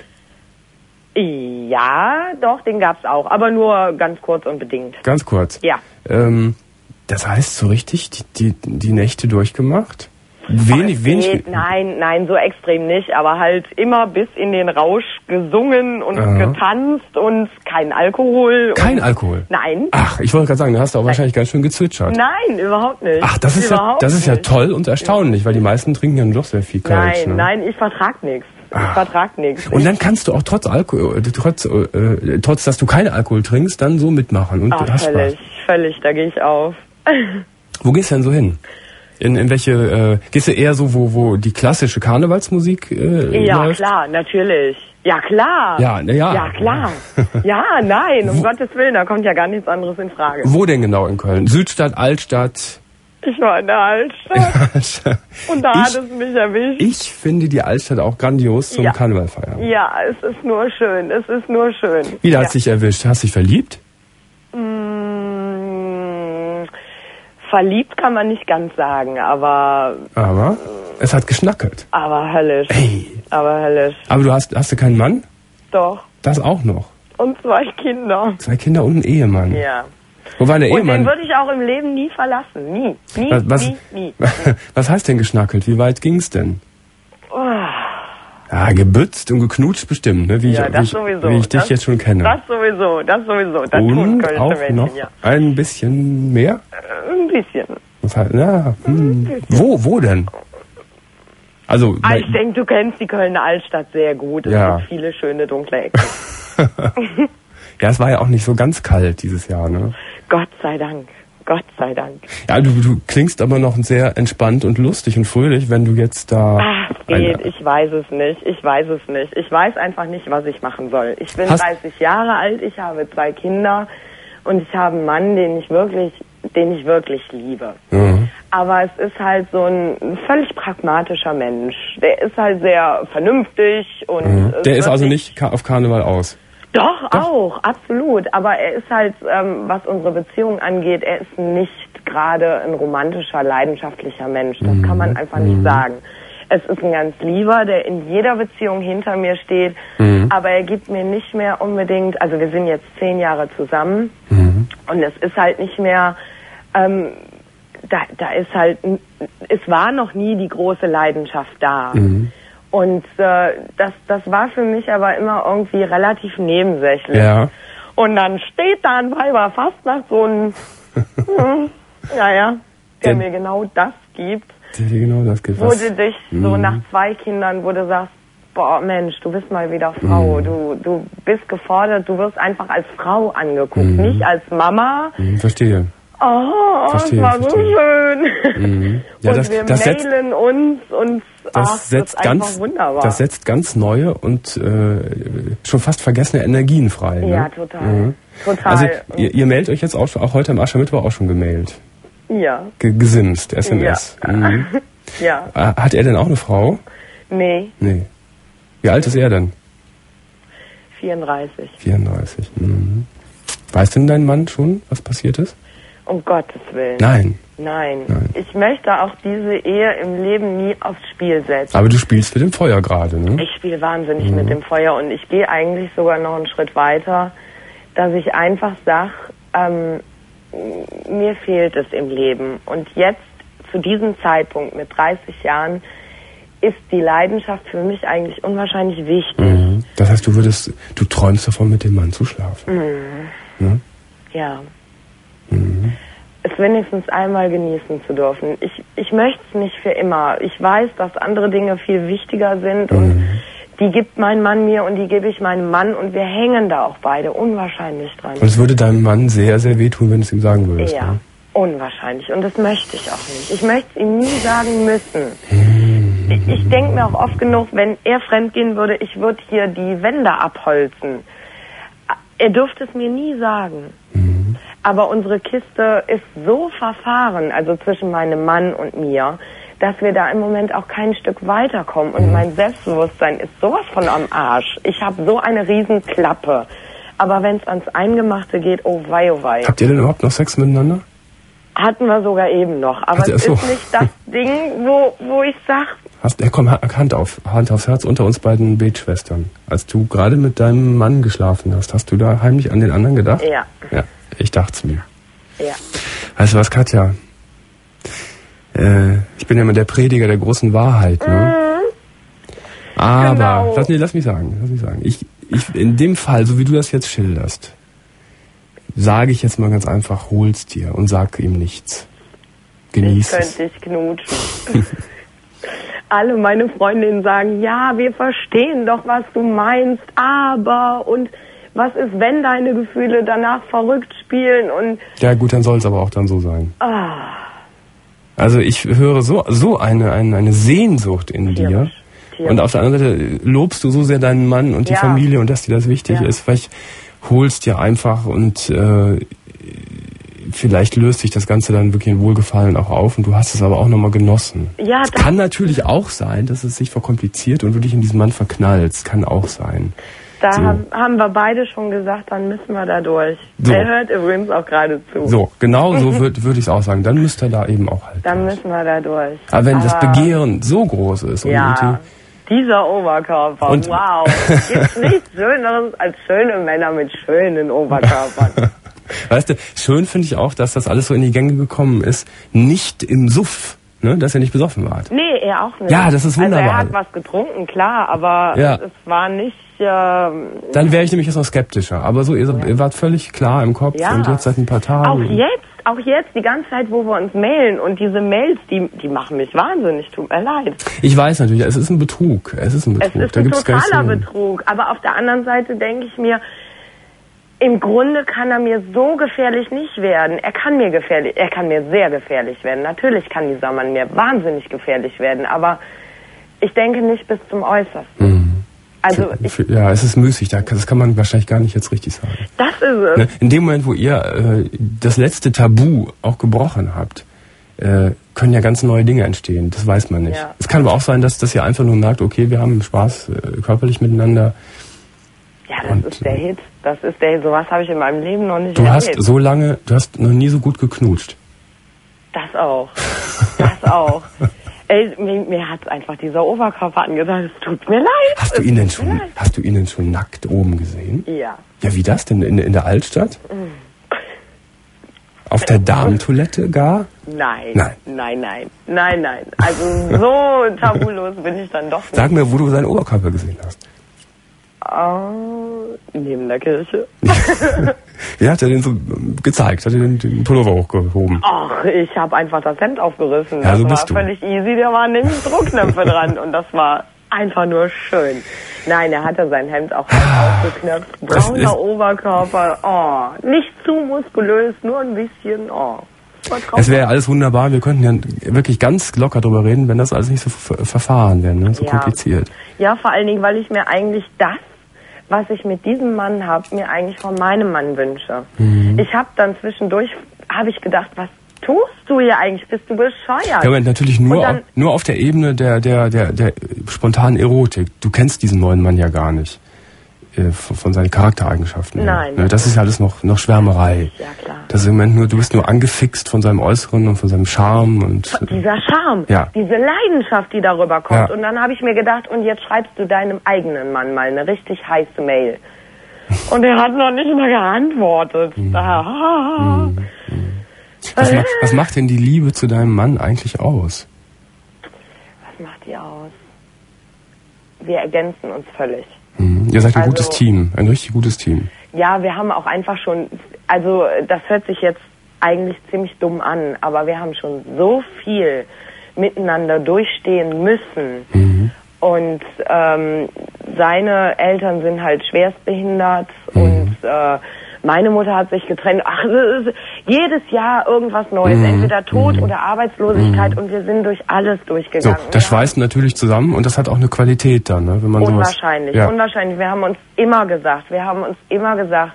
Ja, doch, den gab's auch, aber nur ganz kurz und bedingt. Ganz kurz? Ja. Ähm, das heißt, so richtig die, die, die Nächte durchgemacht? Wenig, Ach, wenig. Nee, nein, nein, so extrem nicht, aber halt immer bis in den Rausch gesungen und Aha. getanzt und kein Alkohol. Kein und Alkohol? Nein. Ach, ich wollte gerade sagen, da hast du auch nein. wahrscheinlich ganz schön gezwitschert. Nein, überhaupt nicht. Ach, das ist, ja, das ist ja toll und erstaunlich, weil die meisten trinken ja doch sehr viel Kölsch. Nein, ne? nein, ich vertrag nichts. Ich Ach. vertrag nichts. Und dann kannst du auch trotz Alkohol, trotz, äh, trotz, dass du keinen Alkohol trinkst, dann so mitmachen und Ach, hast völlig, Spaß. völlig, da gehe ich auf. Wo gehst du denn so hin? In, in welche, äh, gehst du eher so, wo, wo die klassische Karnevalsmusik äh, Ja, läuft? klar, natürlich. Ja, klar. Ja, na ja. Ja, klar. Ja, nein, um Gottes Willen, da kommt ja gar nichts anderes in Frage. Wo denn genau in Köln? Südstadt, Altstadt? Ich war in der Altstadt. Und da ich, hat es mich erwischt. Ich finde die Altstadt auch grandios zum ja. Karneval feiern. Ja, es ist nur schön, es ist nur schön. Wie, da ja. hat dich erwischt? Hast du dich verliebt? Mmh, verliebt kann man nicht ganz sagen, aber... Aber es hat geschnackelt. Aber höllisch. Hey. Aber höllisch. Aber du hast, hast du keinen Mann? Doch. Das auch noch? Und zwei Kinder. Zwei Kinder und einen Ehemann. Ja. Wo war der und Ehemann? den würde ich auch im Leben nie verlassen. Nie. Nie, was, was, nie, nie. Was heißt denn geschnackelt? Wie weit ging's denn? Oh. Ja, gebützt und geknutscht bestimmt, ne? Wie ja, ich, das wie ich, sowieso. Wie ich dich das, jetzt schon kenne. Das sowieso, das sowieso. Das und tun kölsche auch Mädchen, noch ja. ein bisschen mehr? Äh, ein bisschen. Das heißt, ja, hm. Wo, wo denn? Also, ah, ich denke, du kennst die Kölner Altstadt sehr gut. Es ja. gibt viele schöne dunkle Ecken. Ja, es war ja auch nicht so ganz kalt dieses Jahr, ne? Gott sei Dank. Gott sei Dank. Ja, du, du klingst aber noch sehr entspannt und lustig und fröhlich, wenn du jetzt da... Ach, es geht. Ich weiß es nicht. Ich weiß es nicht. Ich weiß einfach nicht, was ich machen soll. Ich bin Hast dreißig Jahre alt, ich habe zwei Kinder und ich habe einen Mann, den ich wirklich, den ich wirklich liebe. Mhm. Aber es ist halt so ein völlig pragmatischer Mensch. Der ist halt sehr vernünftig und... Mhm. Der ist also nicht auf Karneval aus? Doch, Doch, auch, absolut. Aber er ist halt, ähm, was unsere Beziehung angeht, er ist nicht gerade ein romantischer, leidenschaftlicher Mensch. Das mhm. kann man einfach nicht sagen. Es ist ein ganz Lieber, der in jeder Beziehung hinter mir steht. Mhm. Aber er gibt mir nicht mehr unbedingt, also wir sind jetzt zehn Jahre zusammen. Mhm. Und es ist halt nicht mehr, ähm, da, da ist halt, es war noch nie die große Leidenschaft da. Mhm. Und äh, das, das war für mich aber immer irgendwie relativ nebensächlich. Ja. Und dann steht da ein Weiberfastnacht, so ein, hm, naja, der, der mir genau das gibt. Der dir genau das gibt. Wo du dich mm. so nach zwei Kindern, wo du sagst, boah Mensch, du bist mal wieder Frau, mm. du, du bist gefordert, du wirst einfach als Frau angeguckt, mm. nicht als Mama. Mm, verstehe. Oh, verstehe, es war verstehe. so schön. Mhm. Ja, und das, wir das mailen setzt, uns und das ach, setzt das ist ganz, einfach wunderbar. Das setzt ganz neue und äh, schon fast vergessene Energien frei. Ne? Ja, total. Mhm. total. Also ihr, ihr mailt euch jetzt auch, schon, auch heute am Aschermittwoch auch schon gemailt? Ja. G gesimst, S M S. Ja. Mhm. ja. Hat er denn auch eine Frau? Nee. Nee. Wie alt ist er denn? vierunddreißig. vierunddreißig. Mhm. Weiß denn dein Mann schon, was passiert ist? Um Gottes Willen. Nein. Nein. Nein. Ich möchte auch diese Ehe im Leben nie aufs Spiel setzen. Aber du spielst mit dem Feuer gerade, ne? Ich spiele wahnsinnig mhm. mit dem Feuer und ich gehe eigentlich sogar noch einen Schritt weiter, dass ich einfach sage, ähm, mir fehlt es im Leben. Und jetzt, zu diesem Zeitpunkt mit dreißig Jahren, ist die Leidenschaft für mich eigentlich unwahrscheinlich wichtig. Mhm. Das heißt, du würdest, du träumst davon, mit dem Mann zu schlafen. Mhm. Ne? Ja. Mhm. Es wenigstens einmal genießen zu dürfen. Ich, ich möchte es nicht für immer. Ich weiß, dass andere Dinge viel wichtiger sind mhm. und die gibt mein Mann mir und die gebe ich meinem Mann und wir hängen da auch beide unwahrscheinlich dran. Und es würde deinem Mann sehr, sehr wehtun, wenn du es ihm sagen würdest. Ja, ne? unwahrscheinlich. Und das möchte ich auch nicht. Ich möchte es ihm nie sagen müssen. Mhm. Ich, ich denke mir auch oft genug, wenn er fremdgehen würde, ich würde hier die Wände abholzen. Er dürfte es mir nie sagen. Mhm. Aber unsere Kiste ist so verfahren, also zwischen meinem Mann und mir, dass wir da im Moment auch kein Stück weiterkommen. Und mhm. mein Selbstbewusstsein ist sowas von am Arsch. Ich habe so eine riesen Klappe. Aber wenn es ans Eingemachte geht, oh wei, oh wei. Habt ihr denn überhaupt noch Sex miteinander? Hatten wir sogar eben noch. Aber also, es so. ist nicht das Ding, wo, wo ich sag... Hast, ja, komm, Hand, auf, Hand aufs Herz unter uns beiden Betschwestern. Als du gerade mit deinem Mann geschlafen hast, hast du da heimlich an den anderen gedacht? Ja. Ja, ich dacht's mir. Ja. Weißt du was, Katja? Äh, ich bin ja immer der Prediger der großen Wahrheit, ne? Mhm. Aber, genau. lass, nee, lass mich sagen, lass mich sagen. Ich, ich, in dem Fall, so wie du das jetzt schilderst, sage ich jetzt mal ganz einfach, hol's dir und sag ihm nichts. Genieß ich es. könnte dich knutschen. Alle meine Freundinnen sagen, ja, wir verstehen doch, was du meinst, aber und was ist, wenn deine Gefühle danach verrückt spielen und... Ja gut, dann soll es aber auch dann so sein. Ah. Also ich höre so so eine eine, eine Sehnsucht in Tierisch. dir. Tierisch. Und auf der anderen Seite lobst du so sehr deinen Mann und die ja. Familie und dass dir das wichtig ja. ist. Vielleicht holst dir einfach und äh, vielleicht löst sich das Ganze dann wirklich in Wohlgefallen auch auf und du hast es aber auch nochmal genossen. Ja, es kann natürlich auch sein, dass es sich verkompliziert und du dich in diesen Mann verknallst. Kann auch sein. Da so. haben, haben wir beide schon gesagt, dann müssen wir da durch. So. Er hört übrigens auch gerade zu. So, genau so würde würd ich es auch sagen. Dann müsst ihr da eben auch halt Dann durch. müssen wir da durch. Aber wenn Aber das Begehren so groß ist und, ja. und die, Dieser Oberkörper, und wow. Es gibt nichts Schöneres als schöne Männer mit schönen Oberkörpern. Weißt du, schön finde ich auch, dass das alles so in die Gänge gekommen ist. Nicht im Suff, ne, dass er nicht besoffen war. Nee, er auch nicht. Ja, das ist wunderbar. Also er hat was getrunken, klar, aber ja. es war nicht... Äh, Dann wäre ich nämlich jetzt noch skeptischer. Aber so, ihr, ja. ihr wart völlig klar im Kopf ja. und jetzt seit ein paar Tagen. Auch jetzt, auch jetzt die ganze Zeit, wo wir uns mailen und diese Mails, die, die machen mich wahnsinnig, tut mir leid. Ich weiß natürlich, es ist ein Betrug. Es ist ein Betrug. Es ist da ein gibt's totaler Betrug. Aber auf der anderen Seite denke ich mir, im Grunde kann er mir so gefährlich nicht werden. Er kann mir gefährlich, er kann mir sehr gefährlich werden. Natürlich kann dieser Mann mir wahnsinnig gefährlich werden, aber ich denke nicht bis zum Äußersten. Mhm. Also ich, ja, es ist müßig, das kann man wahrscheinlich gar nicht jetzt richtig sagen. Das ist es. Ne? In dem Moment, wo ihr äh, das letzte Tabu auch gebrochen habt, äh, können ja ganz neue Dinge entstehen. Das weiß man nicht. Ja. Es kann aber auch sein, dass, dass ihr einfach nur merkt, okay, wir haben Spaß äh, körperlich miteinander. Ja, das und, ist der Hit. Das ist der Hit. Sowas habe ich in meinem Leben noch nicht du erlebt. Du hast so lange, du hast noch nie so gut geknutscht. Das auch. Das auch. Ey, mir, mir hat einfach dieser Oberkörper angetan. Es tut mir leid. Hast du ihn denn schon, hast du ihn denn schon nackt oben gesehen? Ja. Ja, wie das denn? In, in der Altstadt? Mhm. Auf der Damentoilette gar? Nein. Nein. Nein, nein. Nein, nein. Also so tabulos bin ich dann doch nicht. Sag mir, wo du seinen Oberkörper gesehen hast. Uh, neben der Kirche. Wie hat er den so gezeigt? Hat er den, den Pullover hochgehoben? Ach, ich habe einfach das Hemd aufgerissen. Ja, das so war bist du. Völlig easy, da waren nämlich Druckknöpfe dran und das war einfach nur schön. Nein, er hatte sein Hemd auch aufgeknöpft. Brauner Oberkörper, oh, nicht zu muskulös, nur ein bisschen, oh. Es wäre ja alles wunderbar, wir könnten ja wirklich ganz locker drüber reden, wenn das alles nicht so verfahren wäre, ne? So ja. kompliziert. Ja, vor allen Dingen, weil ich mir eigentlich das, was ich mit diesem Mann habe, mir eigentlich von meinem Mann wünsche. Mhm. Ich habe dann zwischendurch, habe ich gedacht, was tust du hier eigentlich? Bist du bescheuert? Ja, natürlich nur, dann, auf, nur auf der Ebene der, der, der, der spontanen Erotik. Du kennst diesen neuen Mann ja gar nicht. Äh, von, von seinen Charaktereigenschaften. Nein. Ja, das ist ja alles noch, noch Schwärmerei. Ja, klar. Das ist im Moment nur, du bist nur angefixt von seinem Äußeren und von seinem Charme und. Dieser Charme, ja. diese Leidenschaft, die darüber kommt. Ja. Und dann habe ich mir gedacht, und jetzt schreibst du deinem eigenen Mann mal eine richtig heiße Mail. Und er hat noch nicht mal geantwortet. Mhm. Ah. Mhm. Was, ma was macht denn die Liebe zu deinem Mann eigentlich aus? Was macht die aus? Wir ergänzen uns völlig. Mhm. Ihr seid ein also, gutes Team, ein richtig gutes Team. Ja, wir haben auch einfach schon, also das hört sich jetzt eigentlich ziemlich dumm an, aber wir haben schon so viel miteinander durchstehen müssen. Mhm. Und ähm, seine Eltern sind halt schwerstbehindert mhm. und äh, meine Mutter hat sich getrennt. Ach, es ist jedes Jahr irgendwas Neues, mhm. entweder Tod mhm. oder Arbeitslosigkeit mhm. und wir sind durch alles durchgegangen. So, das schweißt natürlich zusammen und das hat auch eine Qualität dann, ne? Wenn man unwahrscheinlich, sowas, ja. unwahrscheinlich. Wir haben uns immer gesagt, wir haben uns immer gesagt,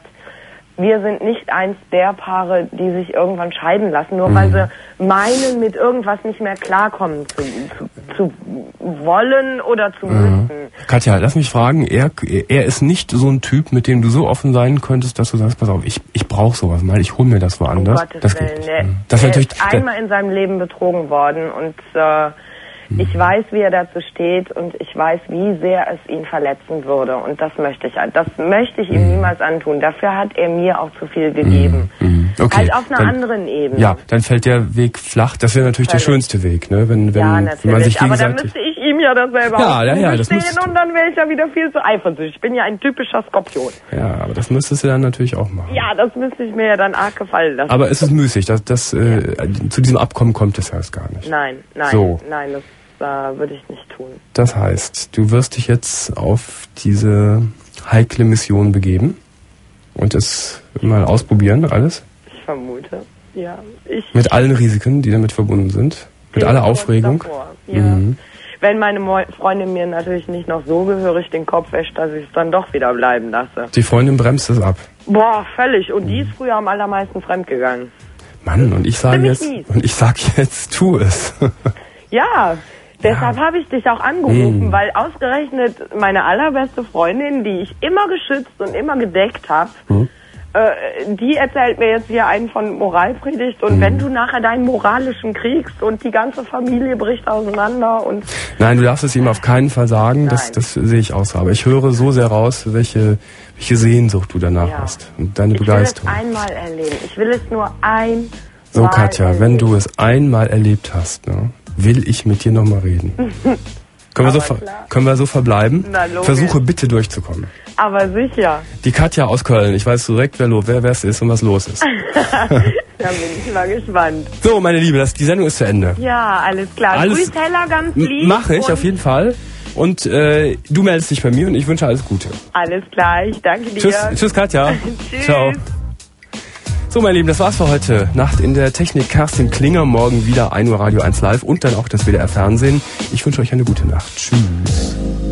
wir sind nicht eins der Paare, die sich irgendwann scheiden lassen, nur mhm. weil sie meinen, mit irgendwas nicht mehr klarkommen zu, zu, zu wollen oder zu mhm. müssen. Katja, lass mich fragen, er, er ist nicht so ein Typ, mit dem du so offen sein könntest, dass du sagst, pass auf, ich, ich brauche sowas mal, ich hole mir das woanders. Um Gottes das Willen, geht nicht. der, Das der natürlich, ist einmal in seinem Leben betrogen worden und äh, ich weiß, wie er dazu steht und ich weiß, wie sehr es ihn verletzen würde. Und das möchte ich, das möchte ich ihm mhm. niemals antun. Dafür hat er mir auch zu viel gegeben. Mhm. Okay. Halt auf einer dann, anderen Ebene. Ja, dann fällt der Weg flach. Das wäre natürlich Völlig. der schönste Weg, ne? Wenn, wenn, ja, natürlich. wenn man sich gegenseitig... Aber dann müsste ich ihm ja das selber ja, ja, ja, das und dann wäre ich ja wieder viel zu eifersüchtig. Ich bin ja ein typischer Skorpion. Ja, aber das müsstest du dann natürlich auch machen. Ja, das müsste ich mir ja dann arg gefallen lassen. Aber es ist müßig. Das, das, äh, zu diesem Abkommen kommt es erst gar nicht. Nein, nein, so. nein, das äh, würde ich nicht tun. Das heißt, du wirst dich jetzt auf diese heikle Mission begeben und es mal ausprobieren, alles? Ich vermute, ja. Ich mit allen Risiken, die damit verbunden sind? Mit aller Aufregung? Ja. Mhm. Wenn meine Mo Freundin mir natürlich nicht noch so gehörig den Kopf wäscht, dass ich es dann doch wieder bleiben lasse. Die Freundin bremst es ab? Boah, völlig. Und die ist früher am allermeisten fremdgegangen. Mann, und ich sage jetzt, und ich sag jetzt, tu es. Ja, deshalb ja. habe ich dich auch angerufen, mhm. weil ausgerechnet meine allerbeste Freundin, die ich immer geschützt und immer gedeckt habe, mhm. äh, die erzählt mir jetzt hier einen von Moralpredigt und mhm. wenn du nachher deinen moralischen kriegst und die ganze Familie bricht auseinander und... Nein, du darfst es ihm auf keinen Fall sagen, das, das sehe ich aus. Aber ich höre so sehr raus, welche, welche Sehnsucht du danach ja. hast und deine ich Begeisterung. Ich will es einmal erleben. Ich will es nur ein So, Katja, erleben. Wenn du es einmal erlebt hast, ne, will ich mit dir nochmal reden. Können wir, so, können wir so verbleiben? Na, logisch. Versuche bitte durchzukommen. Aber sicher. Die Katja aus Köln. Ich weiß direkt, wer, wer, wer es ist und was los ist. Da bin ich mal gespannt. So, meine Liebe, das, die Sendung ist zu Ende. Ja, alles klar. Alles Grüß Hella ganz lieb. Mache ich auf jeden Fall. Und äh, du meldest dich bei mir und ich wünsche alles Gute. Alles klar, ich danke dir. Tschüss, tschüss Katja. Tschüss. Ciao. So, meine Lieben, das war's für heute. Nacht in der Technik Kerstin Klinger, morgen wieder ein Uhr Radio eins Live und dann auch das W D R Fernsehen. Ich wünsche euch eine gute Nacht. Tschüss.